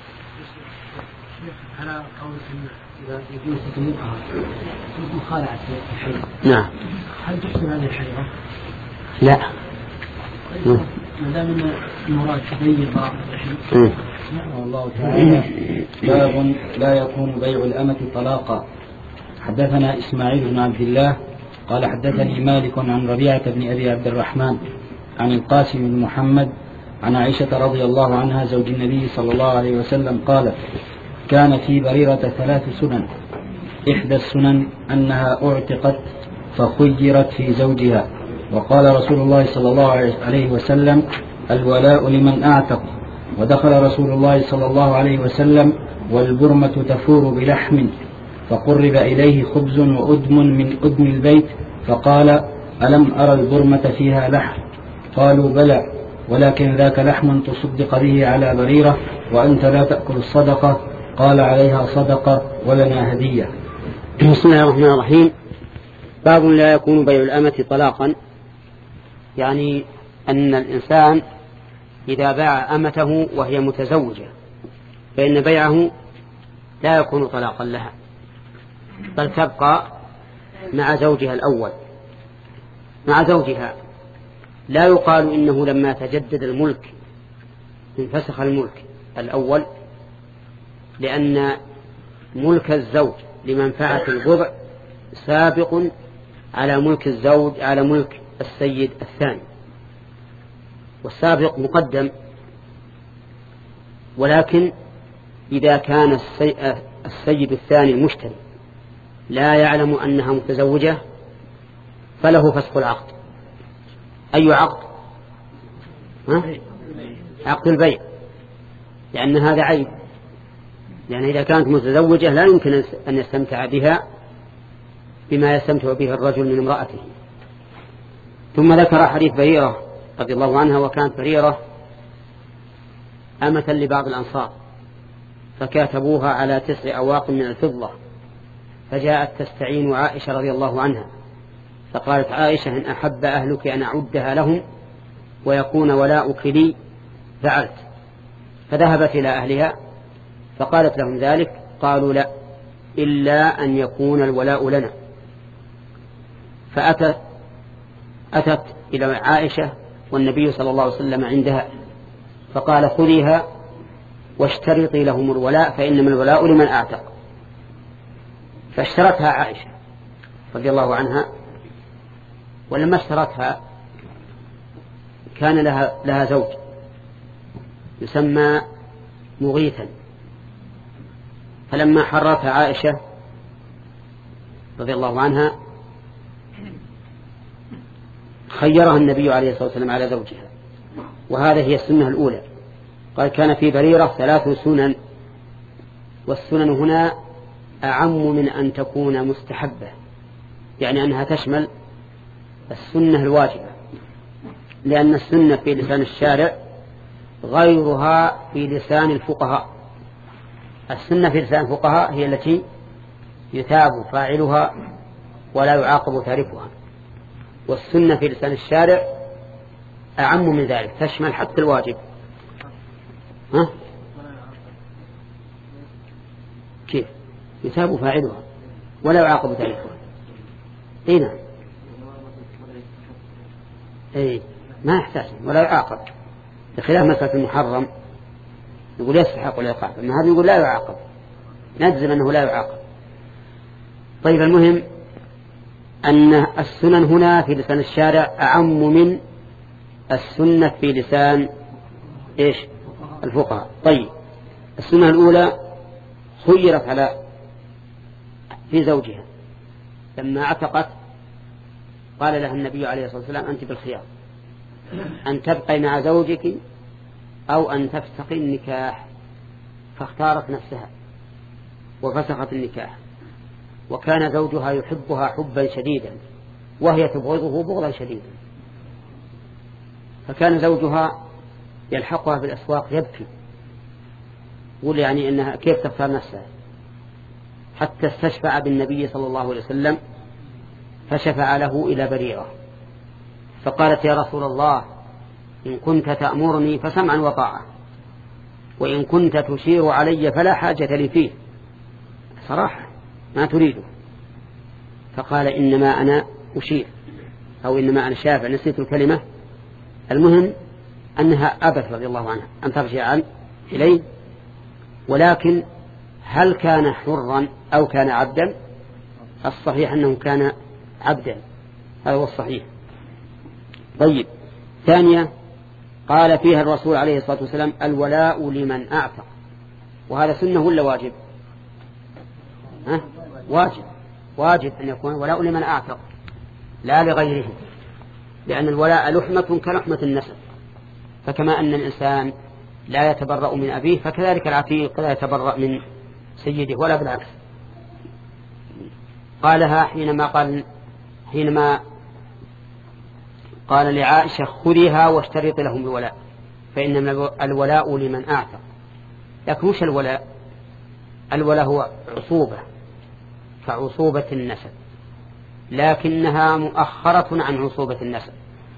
على قول إذا يكون ستموتها مخالعة الحي. نعم. هل تحسن هذه الحيرة؟ لا. ما دام المراد تبين براءة الحي. رحمه الله تعالى. باب لا يكون بيع الأمة طلاقا. حدثنا إسماعيل بن عبد الله قال حدثني مالك عن ربيعة بن أبي عبد الرحمن عن القاسم بن محمد عن عائشة رضي الله عنها زوج النبي صلى الله عليه وسلم قالت: كان في بريرة ثلاث سنن، إحدى السنن أنها أعتقت فخيرت في زوجها، وقال رسول الله صلى الله عليه وسلم: الولاء لمن أعتق. ودخل رسول الله صلى الله عليه وسلم والبرمة تفور بلحم، فقرب إليه خبز وأدم من أدم البيت، فقال: ألم أرى البرمة فيها لحم؟ قالوا: بلى، ولكن ذاك لحم تصدق به على بريرة وأنت لا تأكل الصدقة. قال: عليها صدقة ولنا هدية. بسم الله الرحمن الرحيم. باب لا يكون بيع الأمة طلاقا، يعني أن الإنسان إذا باع أمته وهي متزوجة فإن بيعه لا يكون طلاقا لها، بل تبقى مع زوجها الأول مع زوجها. لا يقال إنه لما تجدد الملك انفسخ الملك الأول، لأن ملك الزوج لمنفعة البضع سابق على ملك الزوج على ملك السيد الثاني، والسابق مقدم. ولكن إذا كان السيد الثاني المشتري لا يعلم أنها متزوجة فله فسخ العقد. أي عقد؟ ها؟ عقد البيع، لأن هذا عيب، لأن إذا كانت متزوجة لا يمكن أن يستمتع بها بما يستمتع به الرجل من امرأته. ثم ذكر حديث بريرة رضي الله عنها، وكانت بريرة أمة لبعض الأنصار فكاتبوها على تسع أواق من الفضة، فجاءت تستعين عائشة رضي الله عنها، فقالت عائشة: إن أحب أهلك أن أعدها لهم ويكون ولاؤك لي فعلت. فذهبت إلى أهلها فقالت لهم ذلك، قالوا: لا، إلا أن يكون الولاء لنا. فأتت أتت إلى عائشة والنبي صلى الله عليه وسلم عندها، فقال: خذيها واشترطي لهم الولاء فإنما الولاء لمن أعتق. فاشترتها عائشة رضي الله عنها، ولما اشترتها كان لها, لها زوج يسمى مغيثا، فلما حررتها عائشة رضي الله عنها خيرها النبي عليه الصلاة والسلام على زوجها. وهذا هي السنة الأولى. قال: كان في بريرة ثلاث سنن، والسنن هنا أعم من أن تكون مستحبة، يعني أنها تشمل السنة الواجبة، لأن السنة في لسان الشارع غيرها في لسان الفقهاء. السنة في لسان الفقهاء هي التي يثاب فاعلها ولا يعاقب تاركها. والسنة في لسان الشارع أعم من ذلك، تشمل حتى الواجب. ها؟ كيف يثاب فاعلها ولا يعاقب تاركها؟ اي نعم، اي ما يحتاج ولا يعاقب، بخلاف مسألة المحرم يقول يستحق ولا يعاقب، أما هذا يقول لا يعاقب، نجزم أنه لا يعاقب. طيب، المهم أن السنن هنا في لسان الشارع أعم من السنة في لسان إيش الفقهاء. طيب، السنة الأولى خيرت على في زوجها لما اعتقت، قال لها النبي عليه الصلاة والسلام أنت بالخيار، أن تبقي مع زوجك أو أن تفسخي النكاح، فاختارت نفسها وفسخت النكاح، وكان زوجها يحبها حبا شديدا وهي تبغضه بغضا شديدا، فكان زوجها يلحقها في الأسواق يبكي، يقول يعني إنها كيف تختار نفسها، حتى استشفع بالنبي صلى الله عليه وسلم فشفع له إلى بريرة، فقالت يا رسول الله إن كنت تأمرني فسمعا وطاعة، وإن كنت تشير علي فلا حاجة لي فيه، صراحة ما تريده. فقال إنما أنا أشير أو إنما أنا شافع، نسيت الكلمة. المهم أنها أبت رضي الله عنها أن ترجع عن إليه، ولكن هل كان حرا أو كان عبدا؟ الصحيح أنه كان عبدا، هذا هو الصحيح. طيب، ثانية قال فيها الرسول عليه الصلاة والسلام الولاء لمن أعتق، وهذا سنة ولا واجب؟ ها؟ واجب، واجب أن يكون الولاء لمن أعتق لا لغيره، لأن الولاء لحمة كلحمة النسب، فكما أن الإنسان لا يتبرأ من أبيه فكذلك العتيق لا يتبرأ من سيده ولا بالعكس. قالها حينما قال حينما قال لعائشة خذيها واشترط لهم الولاء، فإن الولاء لمن أعتق. لكن مش الولاء، الولاء هو عصوبة كعصوبة النسب، لكنها مؤخرة عن عصوبة النسب،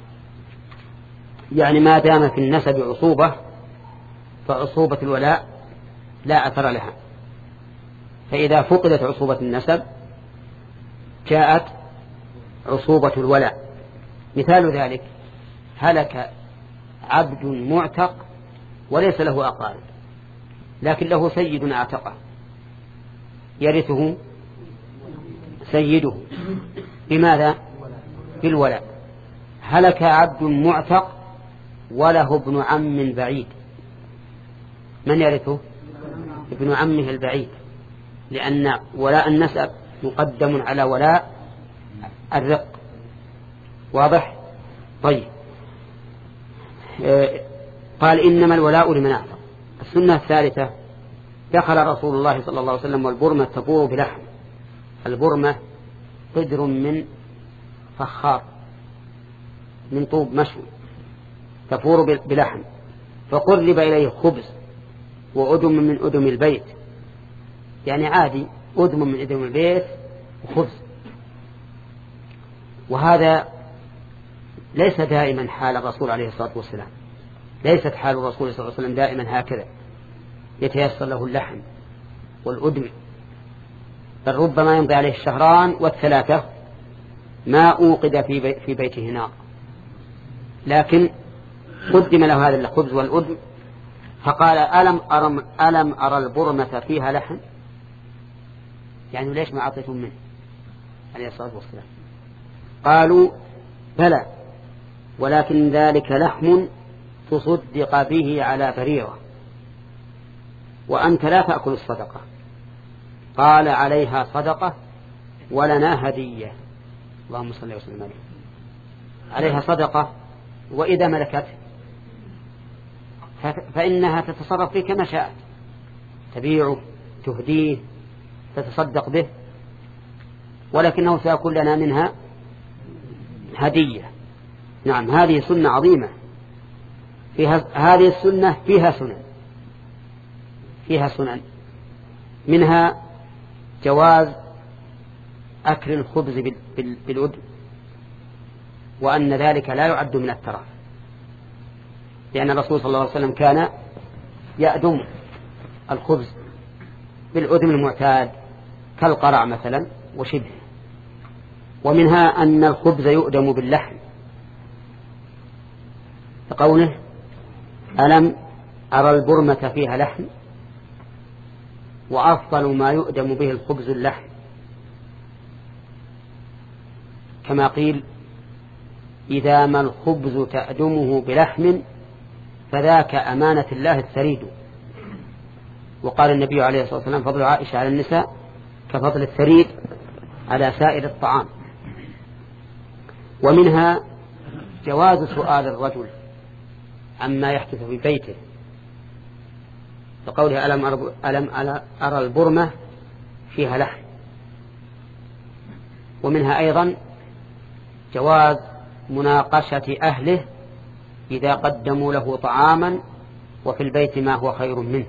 يعني ما دام في النسب عصوبة فعصوبة الولاء لا أثر لها، فإذا فقدت عصوبة النسب جاءت عصوبة الولاء. مثال ذلك هلك عبد معتق وليس له أقارب، لكن له سيد أعتقه، يرثه سيده بماذا؟ بالولاء. هلك عبد معتق وله ابن عم بعيد، من يرثه؟ ابن عمه البعيد، لأن ولاء النسب مقدم على ولاء الرق. واضح؟ طيب، آه قال إنما الولاء لمن أعتق. السنة الثالثة دخل رسول الله صلى الله عليه وسلم والبرمة تفور بلحم. البرمة قدر من فخار من طوب مشوي تفور بلحم، فقرب إليه خبز وأدم من أدم البيت، يعني عادي أدم من أدم البيت وخبز. وهذا ليس دائما حال الرسول عليه الصلاة والسلام، ليست حال الرسول صلى الله عليه وسلم دائما هكذا يتيسر له اللحم والأدم، بل ربما يمضي عليه الشهران والثلاثة ما أوقد في, بي في بيته نار، لكن قدم له هذا الخبز والأدم، فقال ألم أرى, ألم أرى البرمة فيها لحم، يعني ليش ما أعطيتم منه عليه الصلاة والسلام؟ قالوا بلى، ولكن ذلك لحم تصدق به على بريرة وأنت لا تأكل الصدقة. قال عليها صدقة ولنا هدية، اللهم صل وسلم عليه. عليها صدقة، وإذا ملكته فإنها تتصرف فيه كما شاءت، تبيعه تهديه تتصدق به، ولكنه سيكون لنا منها هدية. نعم، هذه سنة عظيمة. فيها هذه السنة فيها سنن فيها سنن منها جواز أكل الخبز بالأدم، وأن ذلك لا يعد من الترف، لأن الرسول صلى الله عليه وسلم كان يأدم الخبز بالأدم المعتاد كالقرع مثلا وشبه. ومنها أن الخبز يؤدم باللحم، فقوله ألم أرى البرمة فيها لحم، وأفضل ما يؤدم به الخبز اللحم، كما قيل إذا ما الخبز تأدمه بلحم فذاك أمانة الله الثريد. وقال النبي عليه الصلاة والسلام فضل عائشة على النساء كفضل الثريد على سائر الطعام. ومنها جواز سؤال الرجل عما يحدث في بيته، فقوله ألم ألم أرى البرمة فيها لحم. ومنها أيضا جواز مناقشة أهله إذا قدموا له طعاما وفي البيت ما هو خير منه،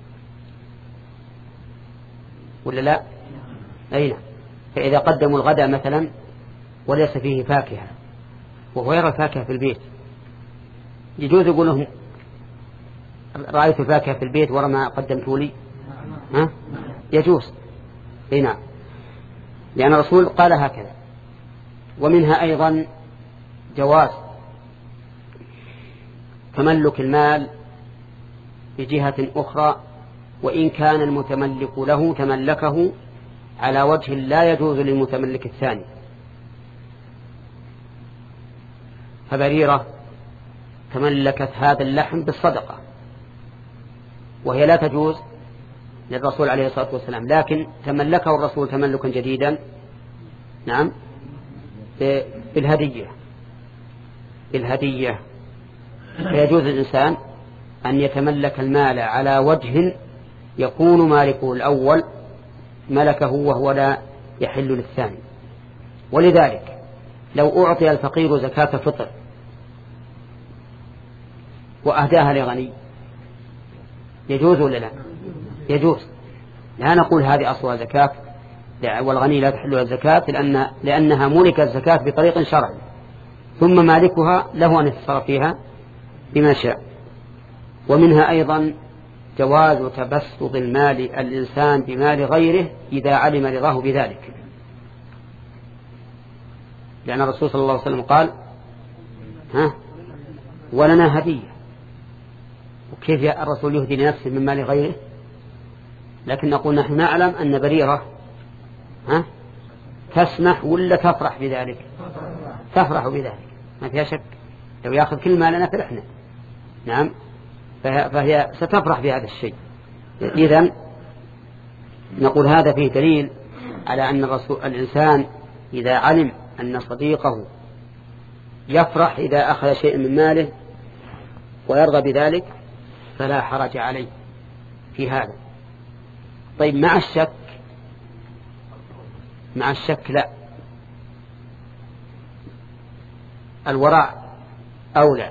ولا لا؟ أين؟ فإذا قدموا الغداء مثلا وليس فيه فاكهة وهو يرى الفاكهة في البيت، يجوز يقول لهم رأيت الفاكهة في البيت ورا ما قدمتوا لي؟ ها؟ يجوز. أي نعم، لأن الرسول قال هكذا. ومنها أيضا جواز تملك المال بجهة أخرى وإن كان المتملك له تملكه على وجه لا يجوز للمتملك الثاني. فبريرة تملكت هذا اللحم بالصدقة وهي لا تجوز للرسول عليه الصلاة والسلام، لكن تملكه الرسول تملكا جديدا، نعم، بالهدية بالهدية فيجوز للإنسان أن يتملك المال على وجه يكون مالكه الأول ملكه وهو لا يحل للثاني. ولذلك لو أعطي الفقير زكاة فطر وأهداها لغني يجوز ولا لا؟ يجوز. لا نقول هذه أصلها زكاة والغني لا تحلها الزكاة، لأن لأنها ملكت الزكاة بطريق شرعي، ثم مالكها له أن يتصرف فيها بما شاء. ومنها أيضا جواز تبسط المال الإنسان بمال غيره إذا علم رضاه بذلك، لأن الرسول صلى الله عليه وسلم قال ها ولنا هدية. وكيف الرسول يهدي لنفسه من مال غيره؟ لكن نقول نحن نعلم أن بريرة ها تسمح ولا تفرح بذلك؟ تفرح بذلك ما فيها شك، لو يأخذ كل مالنا فرحنا، نعم، فهي ستفرح بهذا الشيء. إذن نقول هذا فيه دليل على أن الرسول الإنسان إذا علم أن صديقه يفرح إذا أخذ شيء من ماله ويرضى بذلك فلا حرج عليه في هذا. طيب مع الشك مع الشك لا، الورع أولى،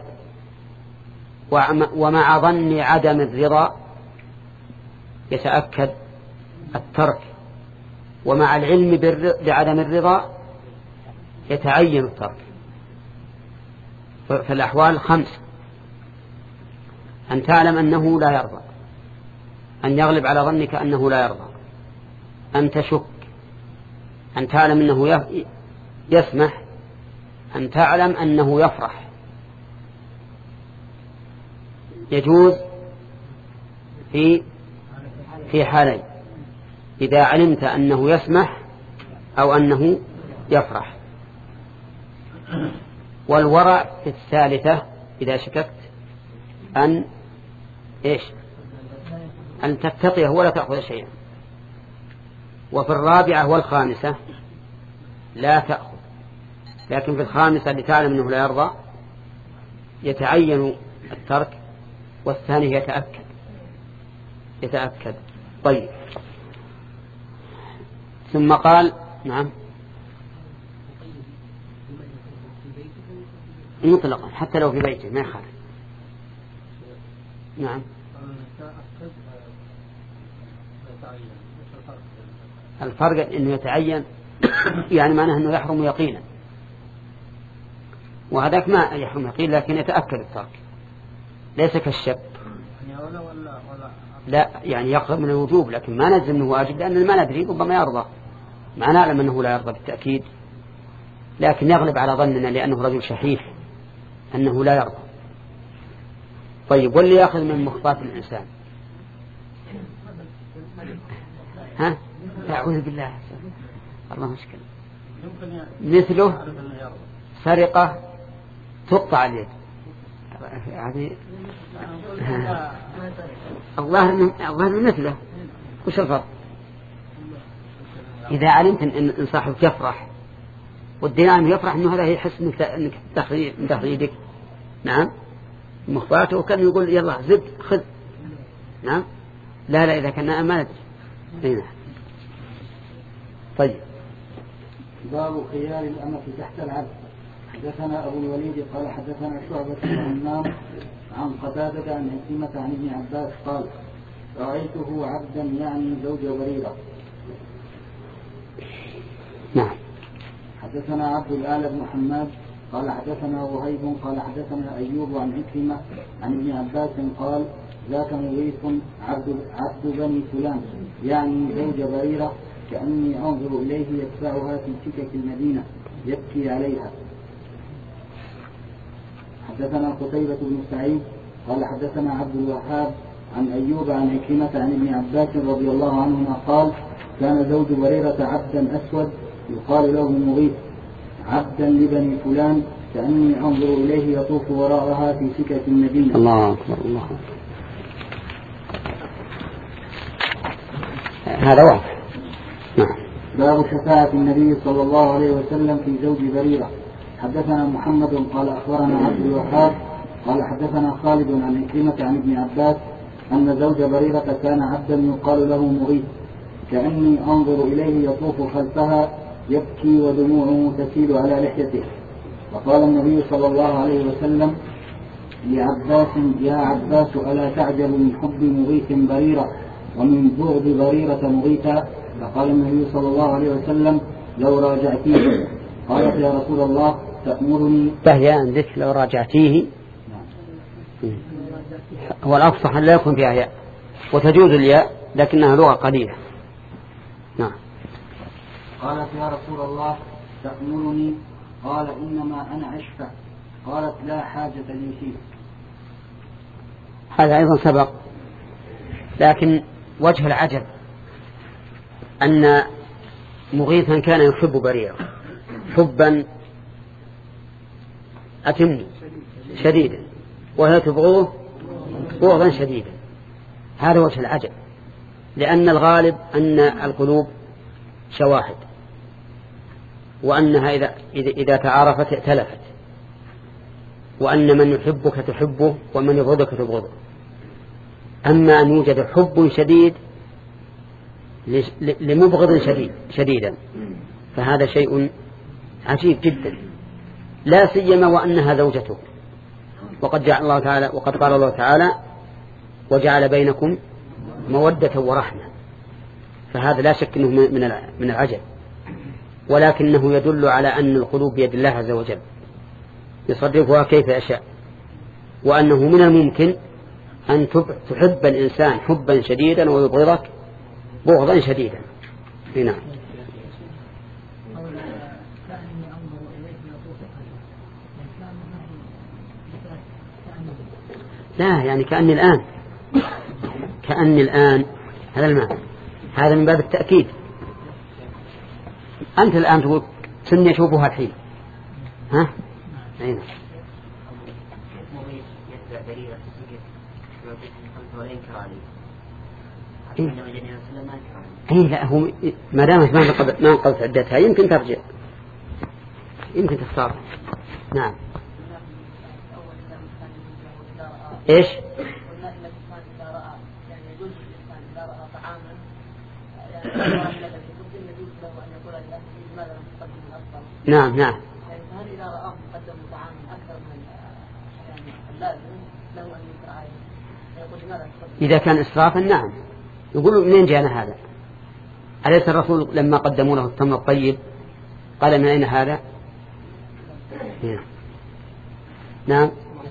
ومع ظن عدم الرضا يتأكد الترك، ومع العلم بعدم الرضا يتعين الترك. فالأحوال خمس: أن تعلم أنه لا يرضى، أن يغلب على ظنك أنه لا يرضى، أن تشك، أن تعلم أنه يسمح، أن تعلم أنه يفرح. يجوز في في حالين: إذا علمت أنه يسمح أو أنه يفرح. والورع في الثالثة إذا شككت أن إيش أن تتقيه ولا تأخذ شيئا. وفي الرابعة والخامسة لا تأخذ، لكن في الخامسة اللي تعلم أنه لا يرضى يتعين الترك، والثاني يتأكد يتأكد طيب. ثم قال نعم مطلقا حتى لو في بيته ما يخالف. نعم الفرق أنه يتعين يعني معناه أنه يحرم يقينا، وهذاك ما يحرم يقينا لكن يتأكد الترك، ليس كالشب. لا يعني يقرب من الوجوب لكن ما نجزم أنه واجب، لأن ما ندري ربما يرضى، ما نعلم أنه لا يرضى بالتأكيد، لكن يغلب على ظننا لأنه رجل شحيح أنه لا يرضى. طيب واللي يأخذ من مخطات الإنسان ها؟ أعوذ بالله الله مشكلة. مثله سرقة تقطع اليد، يعني الله الله مثله، وش الفرق؟ إذا علمت إن صاحبك يفرح والدينام يفرح إنه هذا يحس إنك من داخل يدك، نعم مخباته، وكان يقول يلا زد خذ، نعم لا لا إذا كان ما ندري. طيب باب خيار الأمة تحت العبد. حدثنا أبو الوليد قال حدثنا شعبة بن همام عن قتادة عن عكرمة عن ابن عباس قال رأيته عبدا يعني زوج بريرة. نعم. حدثنا عبد الآل بن حماد قال حدثنا وهيب قال حدثنا أيوب عن عكرمة عن ابن عباس قال ذاك مغيث عبد, عبد بني فلان يعني زوج بريرة كأني أنظر إليه يتبعها في سكك المدينة يبكي عليها. حدثنا قتيبة بن سعيد قال حدثنا عبد الوهاب عن أيوب عن عكرمة عن ابن عباس رضي الله عنهما قال كان زوج بريرة عبدا أسود يقال له مغيث عبدا لبني فلان كأني أنظر إليه يطوف وراءها في سكة المدينة. الله أكبر الله أكبر. هذا واضح. نعم. باب شفاعة النبي صلى الله عليه وسلم في زوج بريرة. حدثنا محمد قال أخبرنا عبد الوهاب قال حدثنا خالد عن عكرمة عن ابن عباس أن زوج بريرة كان عبدا يقال له مغيث كأني أنظر إليه يطوف خلفها يبكي ودموعه تسيل على لحيته. فقال النبي صلى الله عليه وسلم لعباس يا عباس ألا تعجب من حب مغيث بريرة ومن بغض بريرة مغيثا؟ فقال النبي صلى الله عليه وسلم لو راجعتيه. قالت يا رسول الله تأمرني؟ فهي عندك لو راجعتيه. هو الأفصح أن لا يكون فيها ياء وتجوز الياء لكنها لغة قليلة. نعم. قالت يا رسول الله تأمرني؟ قال إنما أنا أشفع. قالت لا حاجة لي فيه. هذا أيضا سبق، لكن وجه العجب أن مغيثا كان يحب بريرة حبا أتم شديدا وهي تبغضه بغضا شديدا. هذا وجه العجب، لأن الغالب أن القلوب شواهد، وأنها إذا, إذا تعارفت ائتلفت، وأن من يحبك تحبه ومن يبغضك تبغضه. أما أن يوجد حب شديد لمبغض شديد شديدا فهذا شيء عجيب جدا، لا سيما وأنها زوجته، وقد جعل الله تعالى وقد قال الله تعالى وجعل بينكم مودة ورحمة، فهذا لا شك أنه من العجب، ولكنه يدل على أن القلوب بيد الله عز وجل يصرفها كيف يشاء، وأنه من الممكن أن تحب الإنسان حبا شديدا ويبغضك بغضا شديدا. نعم. لا يعني كأني الآن كأني الآن هذا المعنى، هذا من باب التأكيد. أنت الآن تقول سني أشوفها الحين، ها؟ أين؟ إيه لا هو ما دامت ما ما انقضت عدتها يمكن ترجع، يمكن تختار. نعم. إيش؟ نعم نعم. هل إذا رأى مقدم طعام أكثر من اللازم له أن يقول لماذا؟ إذا كان إسرافا نعم، يقولوا منين جاءنا هذا؟ أليس الرسول لما قدموا له التمر الطيب قال من أين هذا؟ هنا. نعم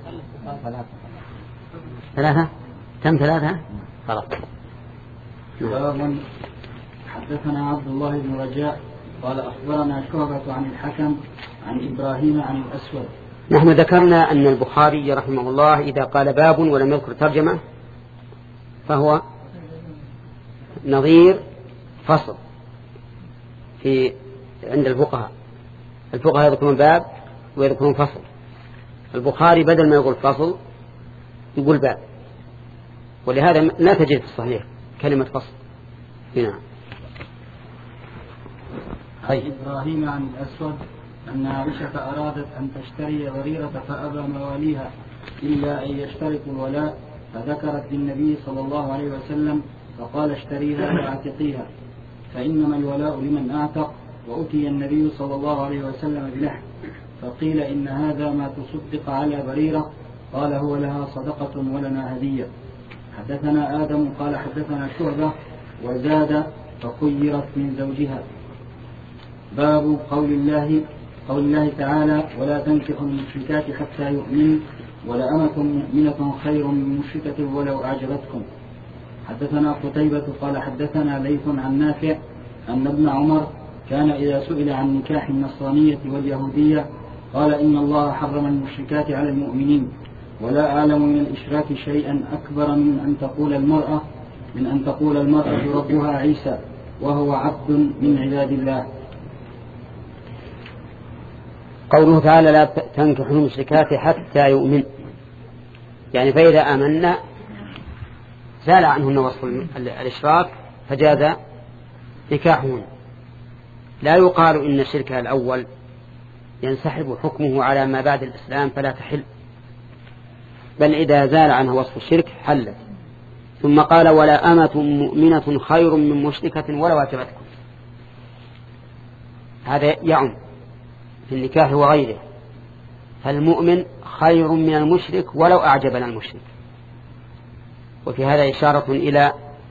ثلاثة كم ثلاثة خلاص. باب حدثنا عبد الله بن رجاء قال أخبرنا شعبة عن الحكم عن إبراهيم عن الأسود. نحن ذكرنا أن البخاري رحمه الله إذا قال باب ولم يذكر ترجمة فهو نظير فصل في عند الفقهاء. الفقهاء يذكرون باب ويذكرون فصل. البخاري بدل ما يقول فصل يقول باب، ولهذا لا تجد في الصحيح كلمة فصل. هنا إبراهيم عن الأسود أن عائشة أرادت أن تشتري ضريرة فأبى مواليها إلا أن يشترطوا الولاء، فذكرت للنبي صلى الله عليه وسلم فقال اشتريها واعتقيها، فإنما الولاء لمن أعتق. وأتي النبي صلى الله عليه وسلم بلحم فقيل إن هذا ما تصدق على بريرة، قال هو لها صدقة ولنا هدية. حدثنا آدم قال حدثنا شعبة وزاد فخيرت من زوجها. باب قول الله قول الله تعالى ولا تنكحوا المشركات حتى يؤمنوا ولأمة مؤمنة خير من مشركة ولو أعجبتكم. حدثنا قتيبة قال حدثنا ليث عن نافع أن ابن عمر كان إذا سئل عن نكاح النصرانية واليهودية قال إن الله حرم المشركات على المؤمنين، ولا أعلم من الإشراك شيئا أكبر من أن تقول المرأة من أن تقول المرأة ربها عيسى وهو عبد من عباد الله. قوله تعالى لا تنكحوا المشركات حتى يؤمن، يعني فإذا آمنا زال عنهن وصف الإشراك فجاز نكاحهن. لا يقال إن الشرك الأول ينسحب حكمه على ما بعد الإسلام فلا تحل، بل إذا زال عنها وصف الشرك حلت. ثم قال ولا أمة مؤمنة خير من مشركة ولو أعجبتكم، هذا يعم في النكاح وغيره، فالمؤمن خير من المشرك ولو أعجبنا المشرك. وفي هذا إشارة إلى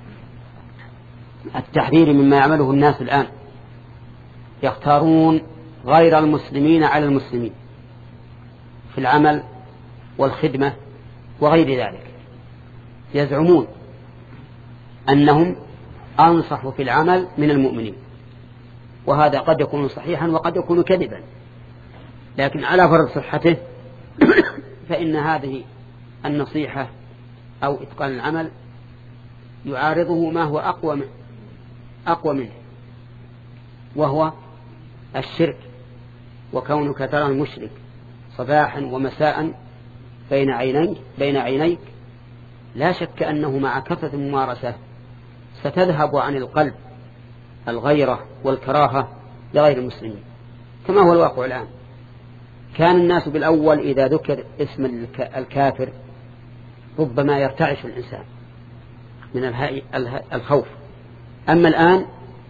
التحذير مما يعمله الناس الآن، يختارون غير المسلمين على المسلمين في العمل والخدمة وغير ذلك، يزعمون أنهم أنصح في العمل من المؤمنين، وهذا قد يكون صحيحا وقد يكون كذبا، لكن على فرض صحته فإن هذه النصيحة أو إتقان العمل يعارضه ما هو أقوى منه, أقوى منه وهو الشرك. وكونك ترى المشرك صباحا ومساء بين عينيك, بين عينيك لا شك أنه مع كثرة الممارسة ستذهب عن القلب الغيرة والكراهة لغير المسلمين، كما هو الواقع الآن. كان الناس بالأول إذا ذكر اسم الكافر ربما يرتعش الإنسان من الخوف، أما الآن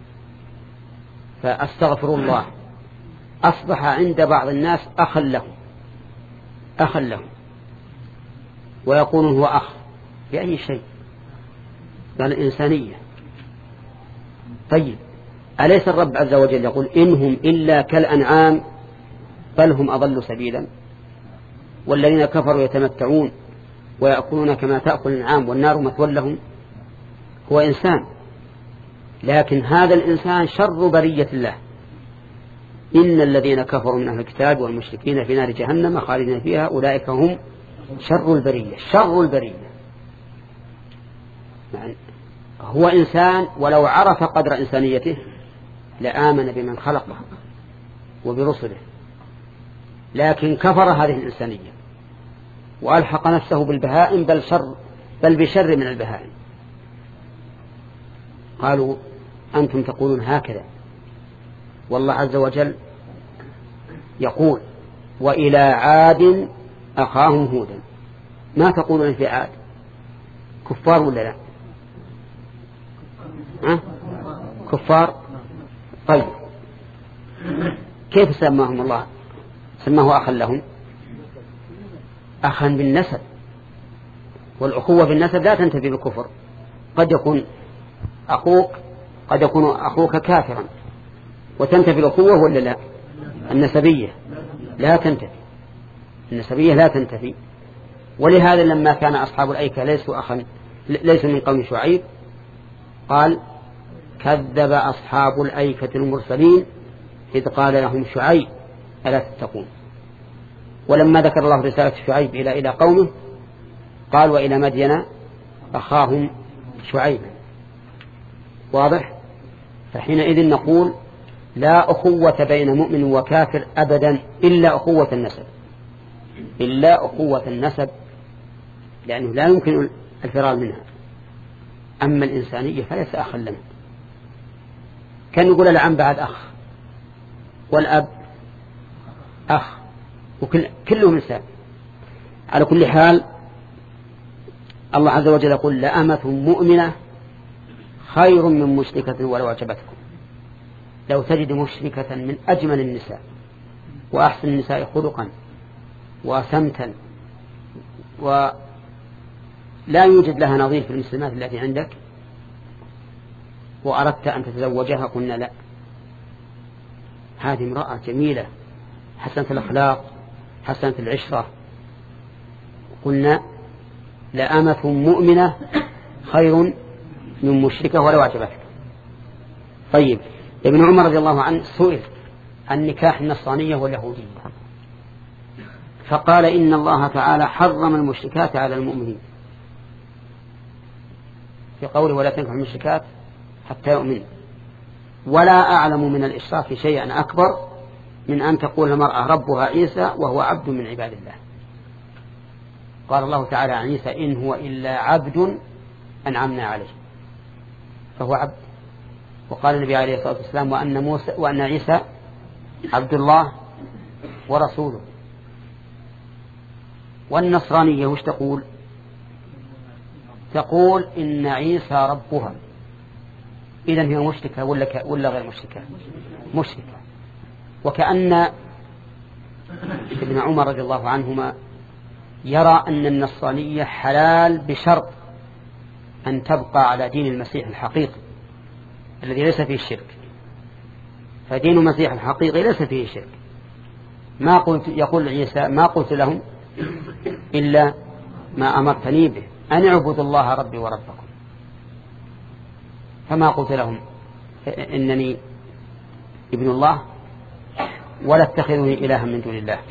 فأستغفر الله أصبح عند بعض الناس أخا لهم أخا لهم ويقولون هو أخ بأي شيء، قال الإنسانية. طيب أليس الرب عز وجل يقول إنهم إلا كالأنعام بل هم أضل سبيلا، والذين كفروا يتمتعون ويأكلون كما تأكل الأنعام والنار مثوى لهم؟ هو إنسان، لكن هذا الإنسان شر برية الله. إن الذين كفروا من أهل الكتاب والمشركين في نار جهنم خالدين فيها أولئك هم شر البرية. شر البرية يعني هو إنسان، ولو عرف قدر إنسانيته لآمن بمن خلقه وبرسله، لكن كفر هذه الإنسانية وألحق نفسه بالبهائم بل شر بل بشر من البهائم. قالوا أنتم تقولون هكذا، والله عز وجل يقول وإلى عاد أخاهم هودا. ما تقولون في عاد؟ كفار ولا لا؟ ها؟ كفار. طيب كيف سماهم الله؟ سماه أخا لهم، أخا بالنسب، والأخوة بالنسب لا تنتفي بالكفر. قد يكون أخوك قد يكون أخوك كافرا وتنتفي الأخوة ولا لا؟ النسبية لا تنتفي، النسبية لا تنتفي. ولهذا لما كان أصحاب الأيكة ليسوا أخا ليسوا من قوم شعيب قال كذب أصحاب الأيكة المرسلين إذ قال لهم شعيب ألا تتقون. ولما ذكر الله رسالة شعيب إلى إلى قومه قال وإلى مدين أخاهم شعيبا. واضح؟ فحينئذ نقول لا أخوة بين مؤمن وكافر أبدا إلا أخوة النسب، إلا أخوة النسب، لأنه لا يمكن الفرار منها. أما الإنسانية فليس أخا لنا. كان يقول العم بعد أخ والأب أخ وكل كلهم إنسان. على كل حال الله عز وجل يقول لأمة مؤمنة خير من مشركة ولو أعجبتكم. لو تجد مشركة من أجمل النساء وأحسن النساء خلقا وسمتا ولا يوجد لها نظير في المسلمات التي عندك وأردت أن تتزوجها قلنا لا، هذه امرأة جميلة حسنة الأخلاق حسنة العشرة، قلنا لأمة مؤمنة خير من مشركة ولو أعجبتك. طيب ابن عمر رضي الله عنه سئل عن نكاح النصرانية واليهودية فقال إن الله تعالى حرم المشركات على المؤمنين في قوله ولا تنكحوا المشركات حتى يؤمن. ولا أعلم من الإشراك شيئا أكبر من أن تقول المرأة ربها عيسى وهو عبد من عباد الله. قال الله تعالى عن عيسى إن هو إلا عبد أنعمنا عليه، فهو عبد. وقال النبي عليه الصلاة والسلام وأن, موسى وأن عيسى عبد الله ورسوله. والنصرانية وش تقول؟ تقول إن عيسى ربها. إذن هي مشركة ولا, ولا غير مشركة؟ مشركة. وكأن ابن عمر رضي الله عنهما يرى أن النصرانية حلال بشرط أن تبقى على دين المسيح الحقيقي الذي ليس فيه الشرك. فدين المسيح الحقيقي ليس فيه شرك. ما قلت يقول عيسى ما قلت لهم إلا ما أمرتني به أن اعبدوا الله ربي وربكم، فما قلت لهم إنني ابن الله ولا اتخذوني إلها من دون الله.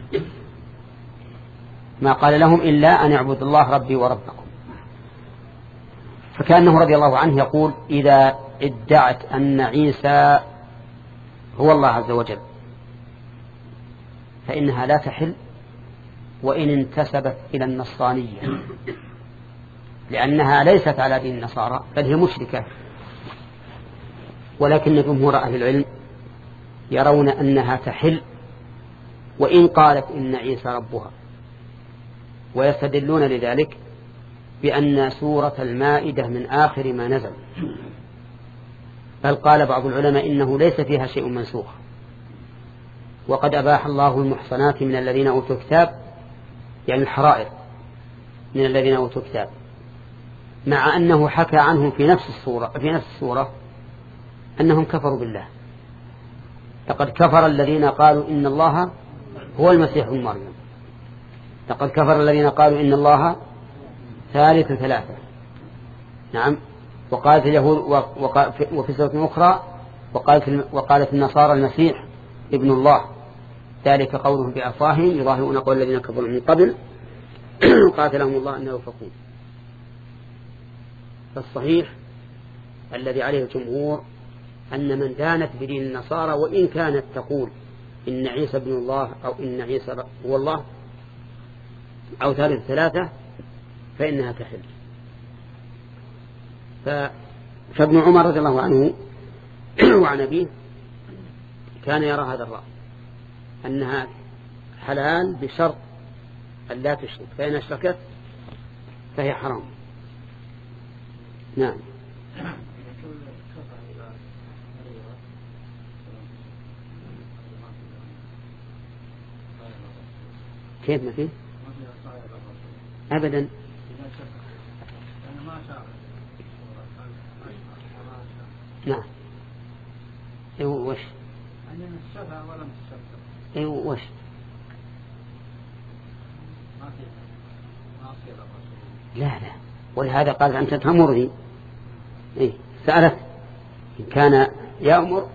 ما قال لهم إلا أن اعبدوا الله ربي وربكم. فكأنه رضي الله عنه يقول إذا ادعت أن عيسى هو الله عز وجل فإنها لا تحل وإن انتسبت إلى النصرانية، لأنها ليست على دين النصارى بل هي مشركة. ولكن جمهور أهل العلم يرون أنها تحل وإن قالت إن عيسى ربها، ويستدلون لذلك بأن سورة المائدة من آخر ما نزل، بل قال بعض العلماء إنه ليس فيها شيء منسوخ. وقد أباح الله المحصنات من الذين أوتوا الكتاب، يعني الحرائر من الذين أوتوا الكتاب، مع أنه حكى عنهم في نفس السورة في نفس السورة أنهم كفروا بالله. لقد كفر الذين قالوا إن الله هو المسيح ابن مريم، لقد كفر الذين قالوا إن الله ثالث ثلاثة. نعم. وقالت اليهود وفي سورة أخرى وقالت, وقالت النصارى المسيح ابن الله، ذلك قولهم بأفواههم يظاهرون قول الذين كفروا من قبل قاتلهم الله أنه يؤفكون. فالصحيح الذي عليه الجمهور أن من دانت بدين النصارى وإن كانت تقول إن عيسى ابن الله أو إن عيسى هو الله أو ثالث ثلاثة فإنها تحل. فابن عمر رضي الله عنه وعن أبيه كان يرى هذا الرأي أنها حلال بشرط أن لا تشرك، فإن أشركت فهي حرام. نعم. كيف ما فيه؟ أبدا. نعم. إيه وش؟ يعني من الشفع ولا من الشفع؟ إيه وش؟ ما في ما في رب. لا لا، ولهذا قال أنت تأمرني. إيه سألت إن كان يأمر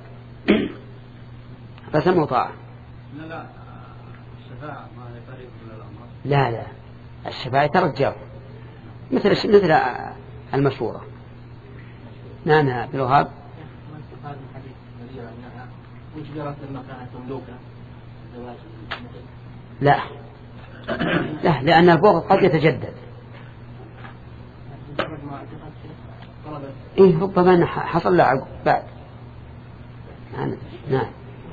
فسمه طاعة. لا لا الشفاعة ما هي طريق إلى الأمر. لا لا، الشفاعة ترجع مثل مثل المشورة. نعم يا عبد الوهاب. هذا الحديث دليل أنها أجبرت لما كانت مملوكة زواج. لا لا، لأن البغض قد يتجدد. إيه ربما حصل له بعد. نعم نعم.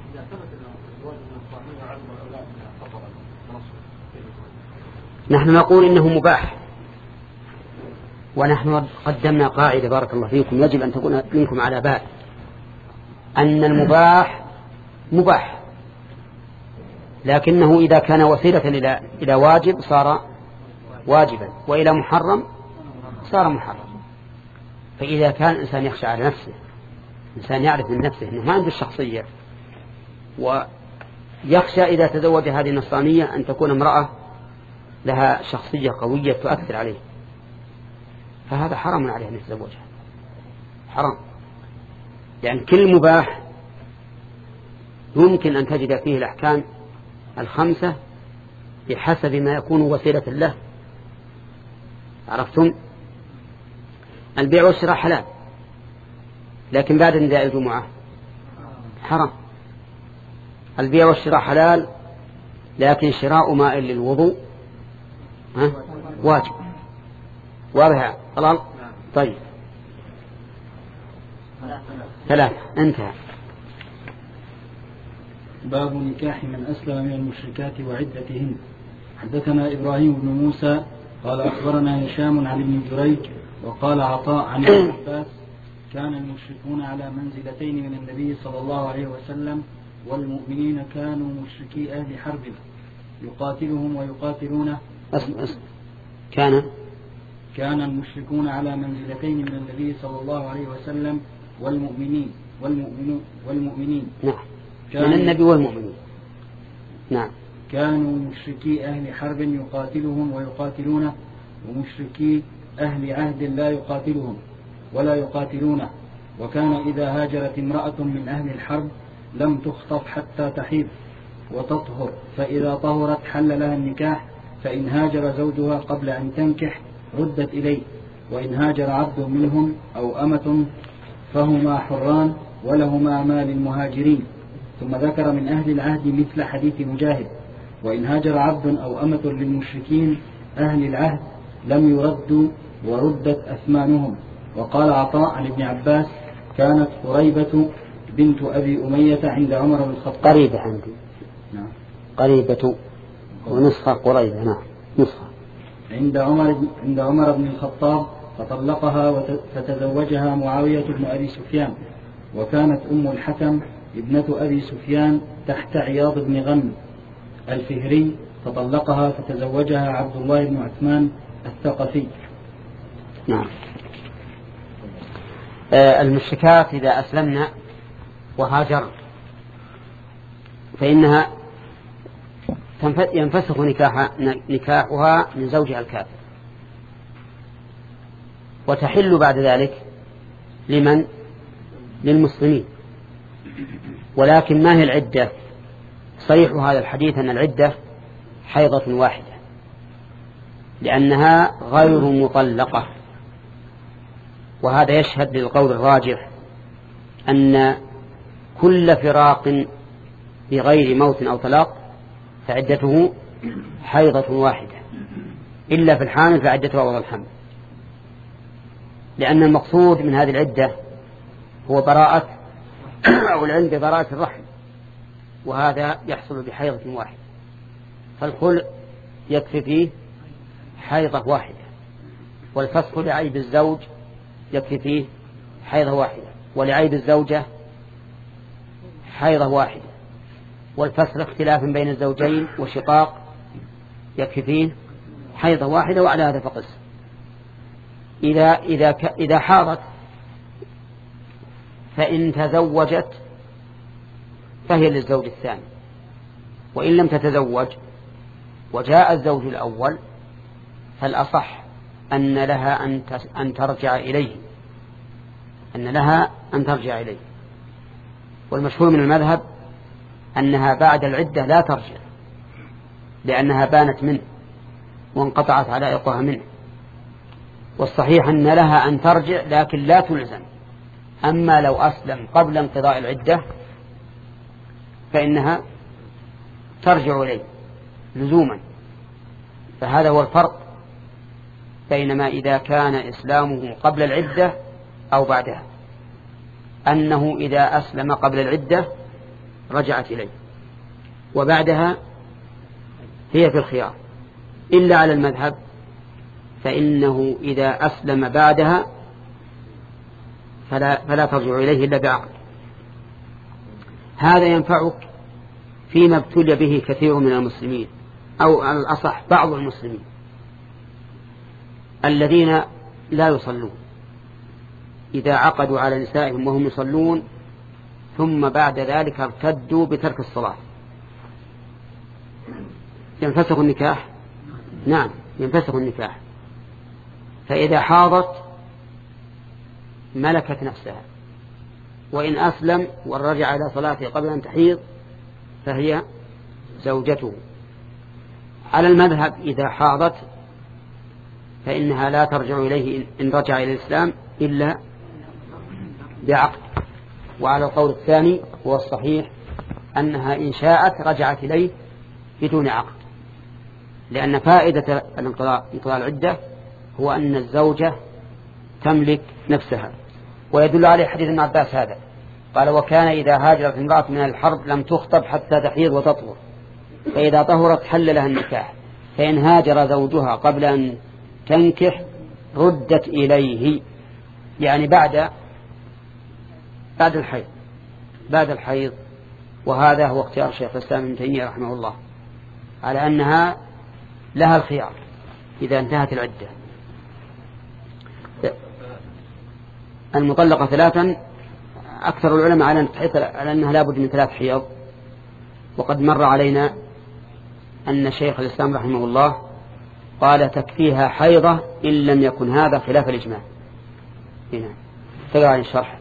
نحن نقول إنه مباح، ونحن قدمنا قاعدة بارك الله فيكم يجب أن تكون منكم على بال أن المباح مباح، لكنه إذا كان وسيلة إلى إلى واجب صار واجبا، وإلى محرم صار محرم. فإذا كان الإنسان يخشى على نفسه، الإنسان يعرف من نفسه أنه ما عنده الشخصية، ويخشى إذا تزوج هذه النصرانية أن تكون امرأة لها شخصية قوية تؤثر عليه، فهذا حرام عليه أن يتزوجها، حرام. لأن كل مباح يمكن أن تجد فيه الأحكام الخمسة بحسب ما يكون وسيلة له. عرفتم؟ البيع والشراء حلال، لكن بعد نداء الجمعة حرام. البيع والشراء حلال، لكن شراء ماء للوضوء ها واجب. واضح خلاص؟ طيب ثلاثة انتهى. باب نكاح من أسلم من المشركات وعدتهن. حدثنا إبراهيم بن موسى قال أخبرنا هشام عن ابن جريج وقال عطاء عن ابن عباس كان المشركون على منزلتين من النبي صلى الله عليه وسلم والمؤمنين كانوا مشركي أهل حرب يقاتلهم ويقاتلونه. أسم أسم كان كان المشركون على منزلتين من النبي صلى الله عليه وسلم والمؤمنين والمؤمنين والمؤمنين نعم من النبي والمؤمنين. نعم كانوا مشركي أهل حرب يقاتلهم ويقاتلونه، ومشركي أهل عهد لا يقاتلهم ولا يقاتلونه. وكان إذا هاجرت امرأة من أهل الحرب لم تخطف حتى تحيض وتطهر، فإذا طهرت حل لها النكاح، فإن هاجر زوجها قبل أن تنكح ردت إليه، وإن هاجر عبد منهم أو أمة فهما حران ولهما ما للمهاجرين. ثم ذكر من أهل العهد مثل حديث مجاهد: وإن هاجر عبد أو أمة للمشركين أهل العهد لم يردوا وردت أثمانهم. وقال عطاء عن ابن عباس: كانت قريبة بنت أبي أمية عند عمر بن الخطاب. قريبة عندي. نعم قريبة ونسخة قريبة. نعم نسخة. عند عمر عند عمر بن الخطاب فطلقها فتزوجها معاوية بن أبي سفيان، وكانت أم الحكم ابنة أبي سفيان تحت عياض بن غنم الفهري، فطلقها فتزوجها عبد الله بن عثمان الثقفي. نعم. آه المشركات إذا أسلمنا وهاجر فإنها ينفسخ نكاح نكاحها من زوجها الكافر، وتحل بعد ذلك لمن؟ للمسلمين. ولكن ما هي العدة؟ صريح هذا الحديث أن العدة حيضة واحدة، لأنها غير مطلقة. وهذا يشهد للقول الراجح أن كل فراق بغير موت أو طلاق فعدته حيضة واحدة، إلا في الحامل فعدتها وضع الحمل، لأن المقصود من هذه العدة هو براءة أو العلم ببراءة الرحم، وهذا يحصل بحيضة واحدة. فالخلع يكفي فيه حيضة واحدة، والفسخ لعيب الزوج يكفي فيه حيضة واحدة، ولعيب الزوجة حيضة واحدة، والفسخ اختلاف بين الزوجين وشقاق يكفي فيه حيضة واحدة، وعلى هذا فقس. إذا إذا إذا حاضت فإن تزوجت فهي للزوج الثاني، وإن لم تتزوج وجاء الزوج الأول فالأصح أن لها أن ترجع إليه أن لها أن ترجع إليه والمشهور من المذهب أنها بعد العدة لا ترجع، لأنها بانت منه وانقطعت علائقها منه. والصحيح أن لها أن ترجع لكن لا تلزم. أما لو أسلم قبل انقضاء العدة فإنها ترجع إليه لزوما. فهذا هو الفرق بينما إذا كان إسلامه قبل العدة أو بعدها، أنه إذا أسلم قبل العدة رجعت إليه، وبعدها هي في الخيار، إلا على المذهب فإنه إذا أسلم بعدها فلا, فلا ترجع إليه إلا بعقد. هذا ينفعك فيما ابتلي به كثير من المسلمين، أو على الأصح بعض المسلمين الذين لا يصلون، إذا عقدوا على نسائهم وهم يصلون ثم بعد ذلك ارتدوا بترك الصلاة ينفسخ النكاح. نعم ينفسخ النكاح. فإذا حاضت ملكت نفسها، وإن أسلم ورجع إلى صلاته قبل أن تحيض فهي زوجته. على المذهب إذا حاضت فإنها لا ترجع إليه إن رجع إلى الإسلام إلا بعقد. وعلى القول الثاني هو الصحيح أنها إن شاءت رجعت إليه بدون عقد، لأن فائدة انقضاء العدة هو أن الزوجة تملك نفسها. ويدل عليه حديث ابن عباس هذا، قال: وكان إذا هاجرت امرأة من الحرب لم تخطب حتى تحيض وتطهر، فإذا طهرت حل لها النكاح، فإن هاجر زوجها قبل أن تنكح ردت إليه، يعني بعد بعد الحيض بعد الحيض وهذا هو اختيار شيخ الإسلام ابن تيمية رحمه الله، على أنها لها الخيار إذا انتهت العدة. المطلقة ثلاثا أكثر العلماء على أنها لابد من ثلاث حيض، وقد مر علينا أن شيخ الإسلام رحمه الله قال تكفيها حيضة إن لم يكن هذا خلاف الإجماع. هنا تقرأ عن الشرح.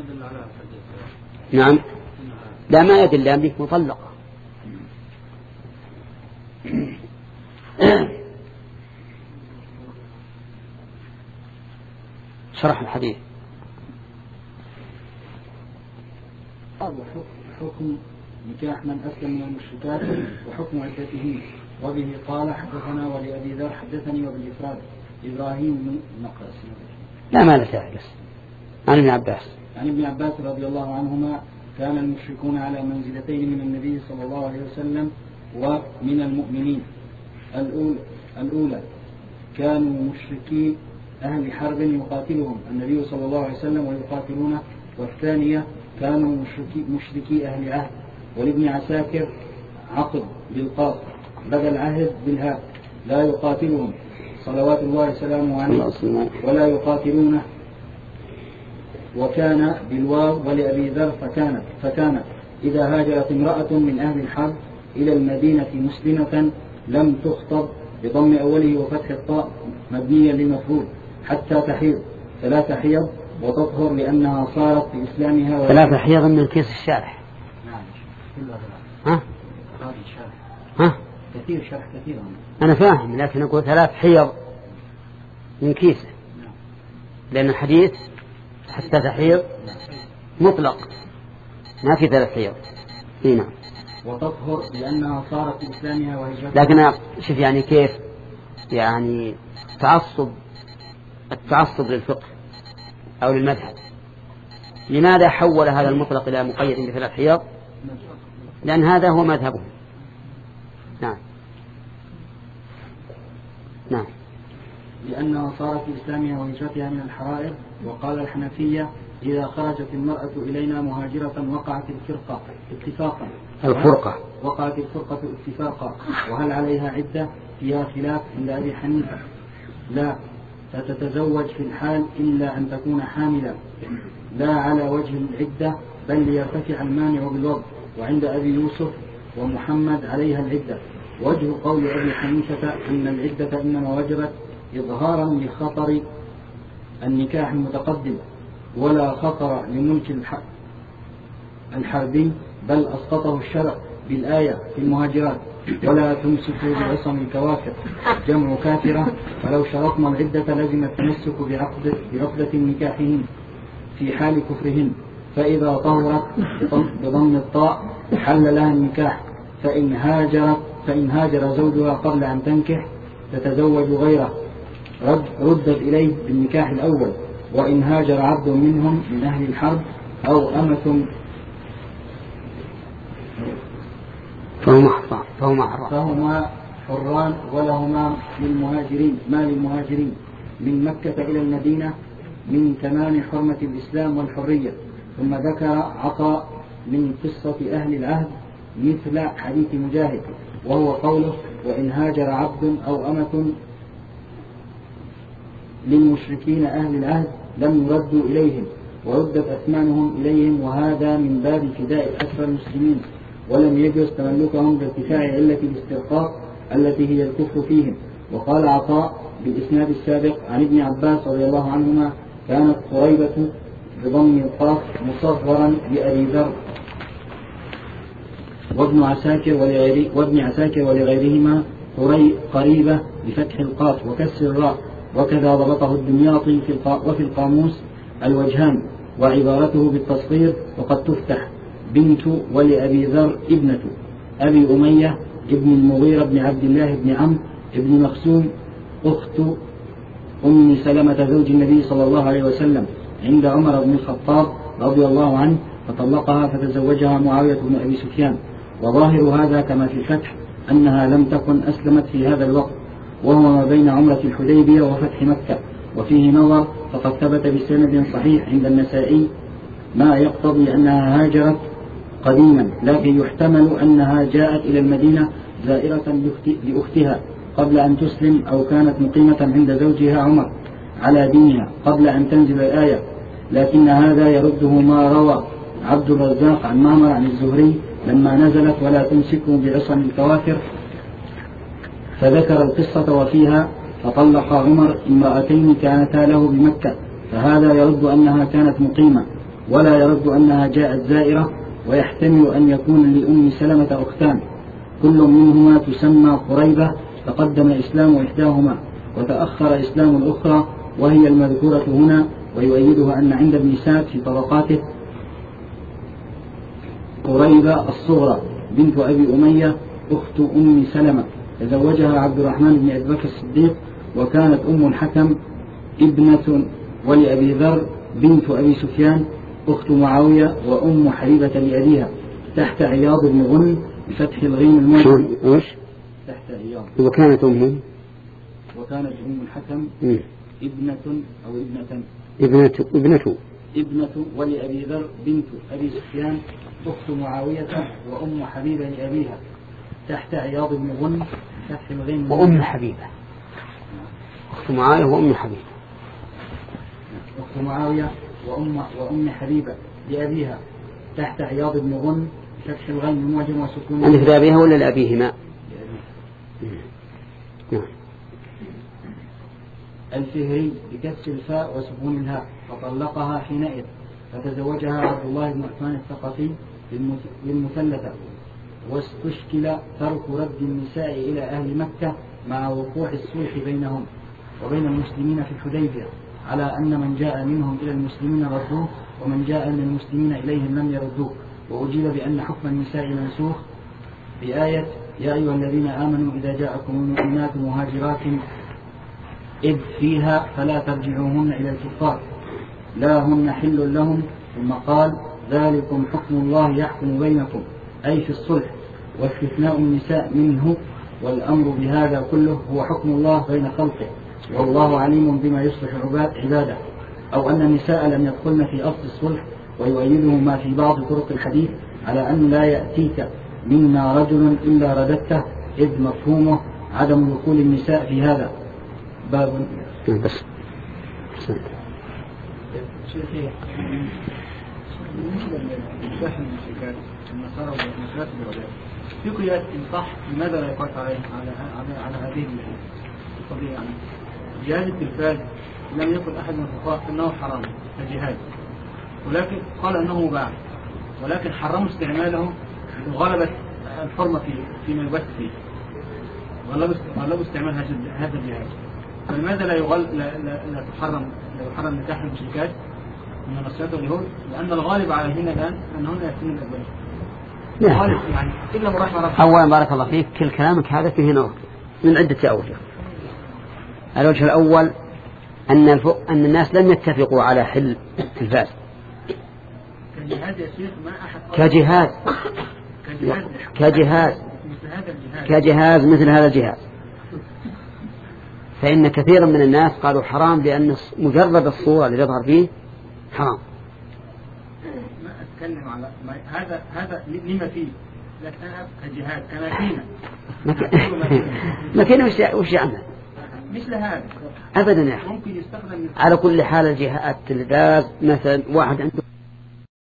نعم لا ما يدل لأنك مطلقة. شرح الحديث. حكم نكاح من أسلم من المشركات وحكم عدته. وبه قال: حدثنا ولأبي ذر حدثني وبالإفراد إبراهيم بن نقص. لا ما لا تعجز. عن ابن عباس عن ابن عباس رضي الله عنهما: كان المشركون على منزلتين من النبي صلى الله عليه وسلم ومن المؤمنين. الأولى كانوا مشركي أهل حرب يقاتلهم النبي صلى الله عليه وسلم ويقاتلونه، والثانية كانوا مشركي, مشركي أهل عهد. ولابن عساكر عقد بالقاف بدل عهد بالهاء، لا يقاتلهم صلوات الله وسلامه عليه ولا يقاتلونه. وكان بالواو ولأبي ذر فكانت فكانت إذا هاجرت امرأة من أهل الحرب إلى المدينة مسلمة لم تخطب بضم أوله وفتح الطاء مبنيا للمفعول حتى تحيض ثلاث حيض وتطهر لأنها صارت بإسلامها. ثلاث حيض من كيس الشارح. نعم. ها؟ شرح. ها؟ كثير شرح كثير. أنا فاهم، لكن أقول ثلاث حيض من كيسه، لأن الحديث حتى تحيض مطلق ما في ثلاث حيض. هنا وتطهر لأنها صارت بإسلامها وهجرتها. لكن شوف يعني كيف يعني تعصب التعصب للفقه أو للمذهب. لماذا حول هذا المطلق إلى مقيد بثلاث حيض؟ لأن هذا هو مذهبهم. نعم نعم لأنها صارت بإسلامها وهجرتها من الحرائر. وقال الحنفية: إذا خرجت المرأة إلينا مهاجرة وقعت الفرقة اتفاقا الفرقة وقعت الفرقة اتفاقا وهل عليها عدة؟ فيها خلاف عند أبي حنيفة. لا، فتتزوج في الحال إلا أن تكون حاملا لا على وجه العدة بل ليرتفع المانع بالوضع. وعند أبي يوسف ومحمد عليها العدة. وجه قول أبي حنيفة أن العدة إنما وجبت إظهارا لخطر النكاح المتقدم ولا خطر لملك الحربي، بل أسقطه الشرع بالآية في المهاجرات: ولا تمسكوا بعصم الكوافر جمع كافرة، فلو شرطنا العدة لزم التمسك بعقد بعقدة نكاحهن في حال كفرهن، فإذا طهرت بضم الطاء حل لها النكاح. فإن هاجرت فإن هاجر زوجها قبل أن تنكح تتزوج غيره رد ردت إليه بالنكاح الأول. وإن هاجر عبد منهم من أهل الحرب أو أمة فهما فهما حران ولهما للمهاجرين ما للمهاجرين من مكة إلى المدينة من تمام حرمة الإسلام والحرية. ثم ذكر عطاء من قصة أهل العهد مثل حديث مجاهد، وهو قوله: وإن هاجر عبد أو أمة للمشركين أهل العهد لم يردوا إليهم وردت أثمانهم إليهم، وهذا من باب فداء أسرى المسلمين، ولم يجوز تملكهم بارتفاع علة الاسترقاق التي هي الكفر فيهم. وقال عطاء بالإسناد السابق عن ابن عباس رضي الله عنهما: كانت قريبة بضم القاف مصغرا لأبي ذر وابن عساكر ولغيره وابن عساكر ولغيرهما قريبة بفتح القاف وكسر الراء، وكذا ضبطه الدمياطي في وفي القاموس الوجهان، وعبارته بالتصغير وقد تفتح بنت ولأبي ذر ابنة أبي أمية ابن المغيرة بن عبد الله بن عمرو ابن مخزوم أخت أم سلمة زوج النبي صلى الله عليه وسلم عند عمر بن الخطاب رضي الله عنه، فطلقها فتزوجها معاوية بن أبي سفيان. وظاهر هذا كما في الفتح أنها لم تكن أسلمت في هذا الوقت، وهو ما بين عمرة الحديبية وفتح مكة، وفيه نظر، فقد ثبت بسند صحيح عند النسائي ما يقتضي أنها هاجرت قديما، لكن يحتمل أنها جاءت إلى المدينة زائرة لأختها قبل أن تسلم، أو كانت مقيمة عند زوجها عمر على دينها قبل أن تنزل الآية. لكن هذا يرده ما روى عبد الرزاق عن معمر عن الزهري لما نزلت: ولا تمسكوا بعصم الكوافر، فذكر القصة وفيها: فطلق عمر امرأتين كانتا له بمكة، فهذا يرد أنها كانت مقيمة، ولا يرد أنها جاءت زائرة. ويحتمل أن يكون لأم سلمة أختان كل منهما تسمى قريبة، تقدم إسلام إحداهما وتأخر إسلام الأخرى، وهي المذكورة هنا. ويؤيدها أن عند ابن سعد في طبقاته قريبة الصغرى بنت أبي أمية أخت أم سلمة تزوجها عبد الرحمن بن أبي بكر الصديق، وكانت أم الحكم ابنة ولأبي ذر بنت أبي سفيان أخت معاوية وأم حبيبة لأبيها تحت عياض بن غنم بفتح الغين المعجم. تحت عياض. وكانت أمه وكانت أم الحكم م. ابنة أو ابنة ابنة ابنة ابنة ولأبي ذر بنت أبي سفيان أخت معاوية وأم حبيبة لأبيها تحت عياض بن غنم فتح الغين. وأم حبيبة أخت معاوية وأم حبيبة أخت معاوية وأم وأم حبيبة لأبيها تحت عياض بن غنم فتح الغين المعجم وسكون. عندك لأبيها ولا لأبيهما؟ نعم. الفهري بكسر الفاء وسكون الهاء، فطلقها حينئذ، فتزوجها عبد الله بن عثمان الثقفي للمثلثة. واستشكل ترك رد النساء إلى أهل مكة مع وقوع الصلح بينهم وبين المسلمين في الحديبية، على أن من جاء منهم إلى المسلمين ردوه، ومن جاء من المسلمين إليهم لم يردوه. وأجيب بأن حكم النساء منسوخ بآية: يا أيها الذين آمنوا إذا جاءكم المؤمنات مهاجرات إذ فيها فلا ترجعوهن إلى الكفار لا هن حل لهم. ثم قال: ذلكم حكم الله يحكم بينكم، أي في الصلح، واستثناء النساء منه، والأمر بهذا كله هو حكم الله بين خلقه، والله عليم بما يصلح عباده. أو أن النساء لم يدخلن في أصل الصلح، ويؤيده ما في بعض طرق الحديث على أن لا يأتيك منا رجل إلا رددته، إذ مفهومه عدم دخول النساء في هذا. باب بس شيخ بالنسبة للمساحة المشركات النصارى والمسلمات اليهودية في قياس إن صح لماذا لا يقاس عليه على على على هذه القضية يعني جهاز التلفاز لم يكن أحد من الفقهاء أنه حرام كجهاز ولكن قال أنه مباح ولكن حرموا استعماله وغلبت الحرمة فيه فيما يبث فيه غلبوا استعمال هذا الجهاز فلماذا لا يغل لا, لا, لا تحرم لا يحرم نكاح المشركات من النصارى واليهود لأن الغالب عليهن الآن أنهن يأتون الأزواج الغالب يعني إلا مرحمة رحمة أولا بارك الله فيك كل كلامك هذا فيه نوع من عدة أوجه. الوجه الأول أن أن الناس لم يتفقوا على حل التلفاز كجهاز يا شيخ ما أحد كجهاز كجهاز كجهاز مثل هذا الجهاز فإن كثيرا من الناس قالوا حرام لأن مجرد الصورة اللي يظهر فيه حرام. ما أتكلم على هذا هذا لما فيه لكن أنا كجهاز كماكينة ماكينة وش وش يعمل مثل هذا أبدا يا أخي. ممكن يستخدم على كل حال الجهاز التلفاز مثلا واحد عنده